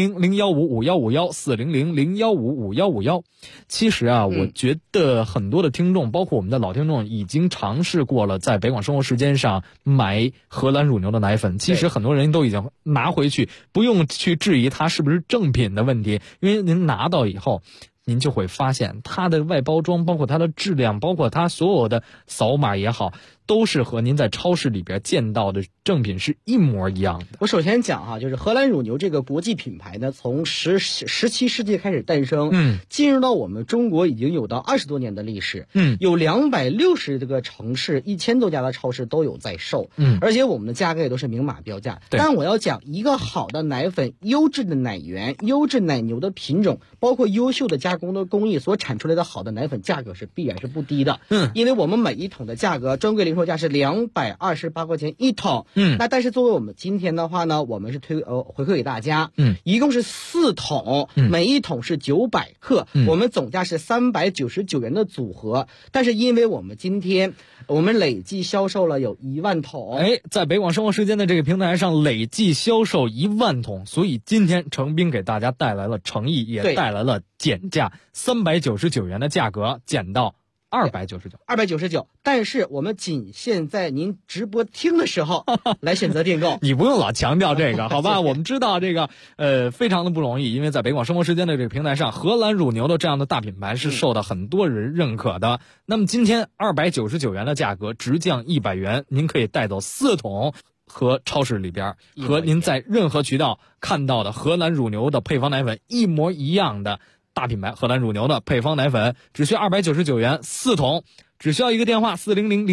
400-015-5151，400-015-5151。其实啊，我觉得很多的听众，包括我们的老听众，已经尝试过了在北广生活时间上买荷兰乳牛的奶粉。其实很多人都已经拿回去，不用去质疑它是不是正品的问题，因为您拿到以后，您就会发现它的外包装，包括它的质量，包括它所有的扫码也好，都是和您在超市里边见到的正品是一模一样的。 我首先讲哈，就是荷兰乳牛这个国际品牌呢，从17世纪开始诞生，进入到我们中国已经有到20多年的历史，有260这个城市，1000多家的超市都有在售，而且我们的价格也都是明码标价。但我要讲一个好的奶粉、优质的奶源、优质奶牛的品种，包括优秀的加工的工艺所产出来的好的奶粉，价格是必然是不低的。因为我们每一桶的价格，专柜零售价是228块钱一桶。那但是作为我们今天的话呢，我们是回馈给大家，一共是4桶，每一桶是900克，我们总价是399元的组合。但是因为我们今天我们累计销售了有1万桶， 在北广生活时间的这个平台上累计销售1万桶，所以今天程斌给大家带来了诚意，也带来了减价，399元的价格减到299， 但是我们仅限在您直播听的时候来选择订购。 你不用老强调这个，好吧？我们知道这个非常的不容易，因为在北广生活时间的这个平台上，荷兰乳牛的这样的大品牌是受到很多人认可的。那么今天299元的价格直降100元，您可以带走4桶。和超市里边和您在任何渠道看到的荷兰乳牛的配方奶粉一模一样的大品牌荷兰乳牛的配方奶粉，只需299元4桶，只需要一个电话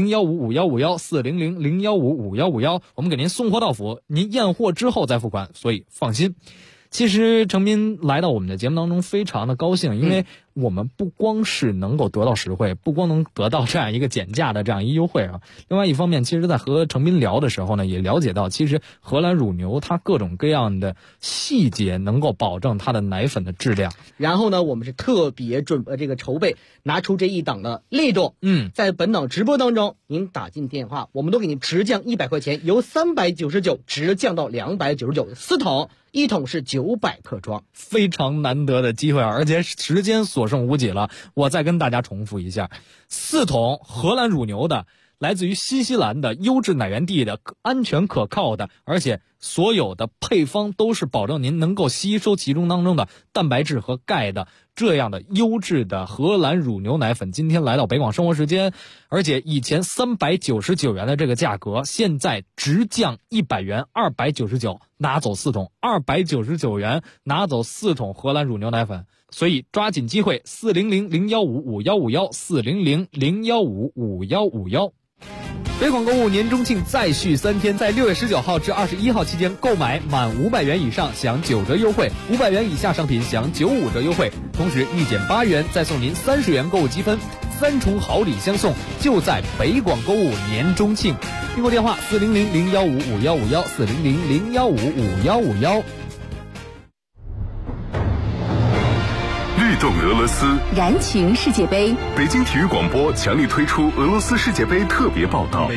400-015-5151，400-015-5151，我们给您送货到府，您验货之后再付款，所以放心。其实程斌来到我们的节目当中非常的高兴，因为我们不光是能够得到实惠，不光能得到这样一个减价的这样一优惠啊，另外一方面，其实在和程斌聊的时候呢，也了解到其实荷兰乳牛它各种各样的细节能够保证它的奶粉的质量。 然后呢，我们是特别筹备拿出这一档的力度，在本档直播当中，您打进电话，我们都给您直降100块钱，由399直降到299，4桶，1桶是900克装， 非常难得的机会，而且时间所所剩无几了。我再跟大家重复一下，4桶荷兰乳牛的，来自于新西兰的优质奶源地的，安全可靠的，而且所有的配方都是保证您能够吸收其中当中的蛋白质和钙的，这样的优质的荷兰乳牛奶粉，今天来到北广生活时间，而且以前399元的这个价格，现在直降100元，299拿走4桶，299元拿走4桶荷兰乳牛奶粉，所以抓紧机会，400-015-5151，400-015-5151。北广购物年中庆再续3天，在6月19号至21号期间，购买满500元以上享9折优惠，500元以下商品享95折优惠，同时1减8元再送您30元购物积分，3重好礼相送，就在北广购物年中庆。订购电话400-015-5151，400-015-5151。 律动俄罗斯， 燃情世界杯。 北京体育广播强力推出俄罗斯世界杯特别报道。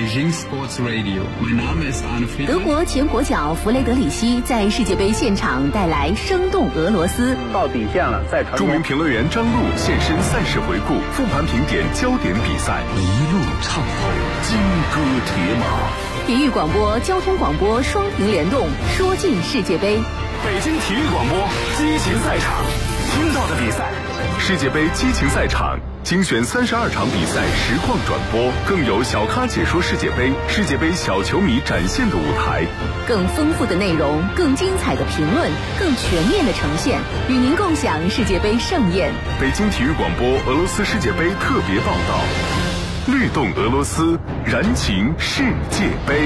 德国前国脚弗雷德里希在世界杯现场带来生动俄罗斯。 到底线了，再传。 著名评论员张璐现身赛事回顾，复盘评点焦点比赛，一路畅跑，金戈铁马。 体育广播、交通广播双屏联动，说尽世界杯。 北京体育广播激情赛场，听到的比赛，世界杯激情赛场精选32场比赛实况转播，更有小咖解说世界杯，世界杯小球迷展现的舞台， 更丰富的内容，更精彩的评论，更全面的呈现，与您共享世界杯盛宴。 北京体育广播俄罗斯世界杯特别报道，律动俄罗斯，燃情世界杯。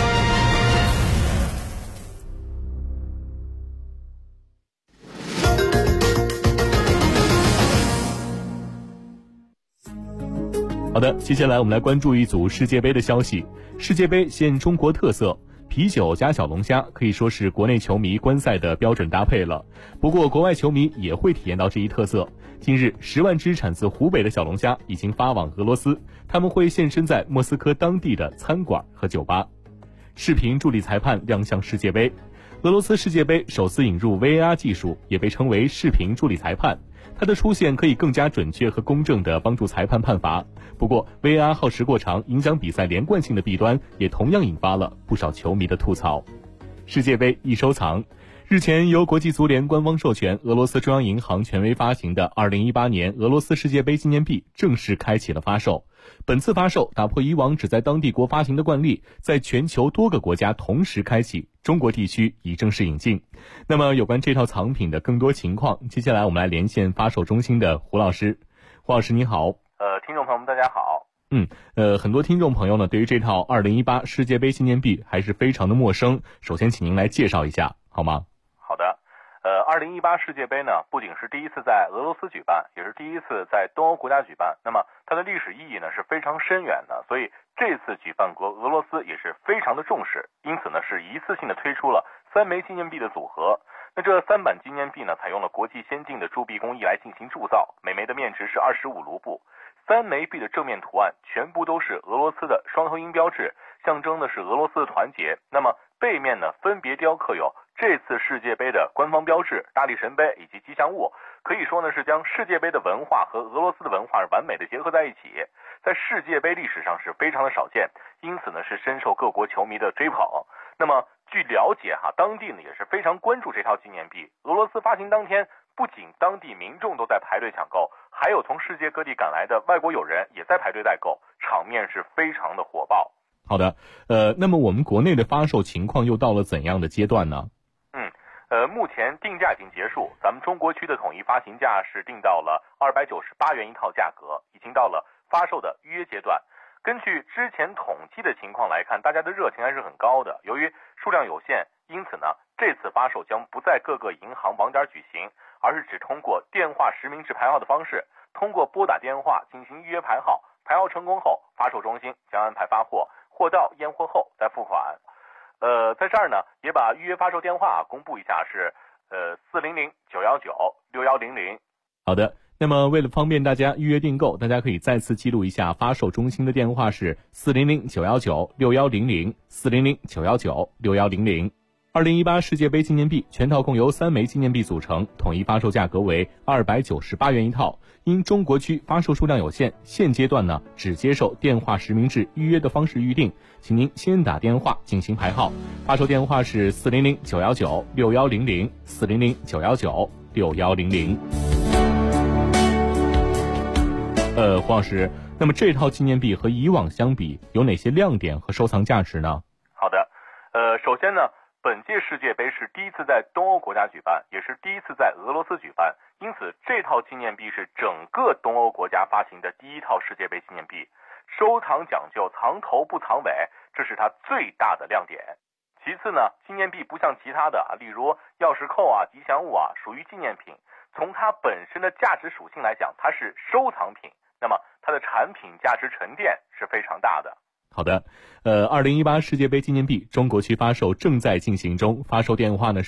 好的，接下来我们来关注一组世界杯的消息。世界杯现中国特色，啤酒加小龙虾可以说是国内球迷观赛的标准搭配了。不过国外球迷也会体验到这一特色。近日10万只产自湖北的小龙虾已经发往俄罗斯，他们会现身在莫斯科当地的餐馆和酒吧。视频助理裁判亮相世界杯。俄罗斯世界杯首次引入 VAR 技术，也被称为视频助理裁判。它的出现可以更加准确和公正地帮助裁判判罚。不过 VAR 耗时过长，影响比赛连贯性的弊端也同样引发了不少球迷的吐槽。世界杯易收藏。日前由国际足联官方授权，俄罗斯中央银行权威发行的2018年俄罗斯世界杯纪念币正式开启了发售。本次发售打破以往只在当地国发行的惯例，在全球多个国家同时开启，中国地区已正式引进。那么有关这套藏品的更多情况，接下来我们来连线发售中心的胡老师。胡老师你好。 听众朋友们大家好。 很多听众朋友呢对于这套2018世界杯纪念币还是非常的陌生，首先请您来介绍一下好吗？ 好的。2018世界杯呢，不仅是第一次在俄罗斯举办，也是第一次在东欧国家举办。那么它的历史意义呢是非常深远的，所以这次举办国俄罗斯也是非常的重视，因此呢是一次性的推出了3枚纪念币的组合。那这3版纪念币呢，采用了国际先进的铸币工艺来进行铸造，每枚的面值是25卢布。3枚币的正面图案全部都是俄罗斯的双头鹰标志，象征的是俄罗斯的团结。那么背面呢，分别雕刻有这次世界杯的官方标志、大力神杯以及吉祥物，可以说呢是将世界杯的文化和俄罗斯的文化完美的结合在一起，在世界杯历史上是非常的少见，因此呢是深受各国球迷的追捧。那么据了解当地呢也是非常关注这套纪念币。俄罗斯发行当天，不仅当地民众都在排队抢购，还有从世界各地赶来的外国友人也在排队代购，场面是非常的火爆。 好的，那么我们国内的发售情况又到了怎样的阶段呢？ 目前定价已经结束，咱们中国区的统一发行价是定到了298元一套价格，已经到了发售的预约阶段。根据之前统计的情况来看，大家的热情还是很高的。由于数量有限，因此呢，这次发售将不在各个银行网点举行，而是只通过电话实名制排号的方式，通过拨打电话进行预约排号，排号成功后，发售中心将安排发货，货到验货后再付款。在这儿呢，也把预约发售电话公布一下，是400-919-6100。 好的，那么为了方便大家预约订购，大家可以再次记录一下发售中心的电话是400-919-6100，400-919-6100。 2018世界杯纪念币全套共由3枚纪念币组成，统一发售价格为298元一套。因中国区发售数量有限，现阶段呢只接受电话实名制预约的方式预定，请您先打电话进行排号。发售电话是400-919-6100 400-919-6100。黄老师，那么这套纪念币和以往相比有哪些亮点和收藏价值呢？ 好的，首先呢，本届世界杯是第一次在东欧国家举办，也是第一次在俄罗斯举办，因此这套纪念币是整个东欧国家发行的第一套世界杯纪念币。收藏讲究藏头不藏尾，这是它最大的亮点。其次呢，纪念币不像其他的例如钥匙扣吉祥物属于纪念品，从它本身的价值属性来讲，它是收藏品，那么它的产品价值沉淀是非常大的。 好的，2018世界杯纪念币中国区发售正在进行中，发售电话呢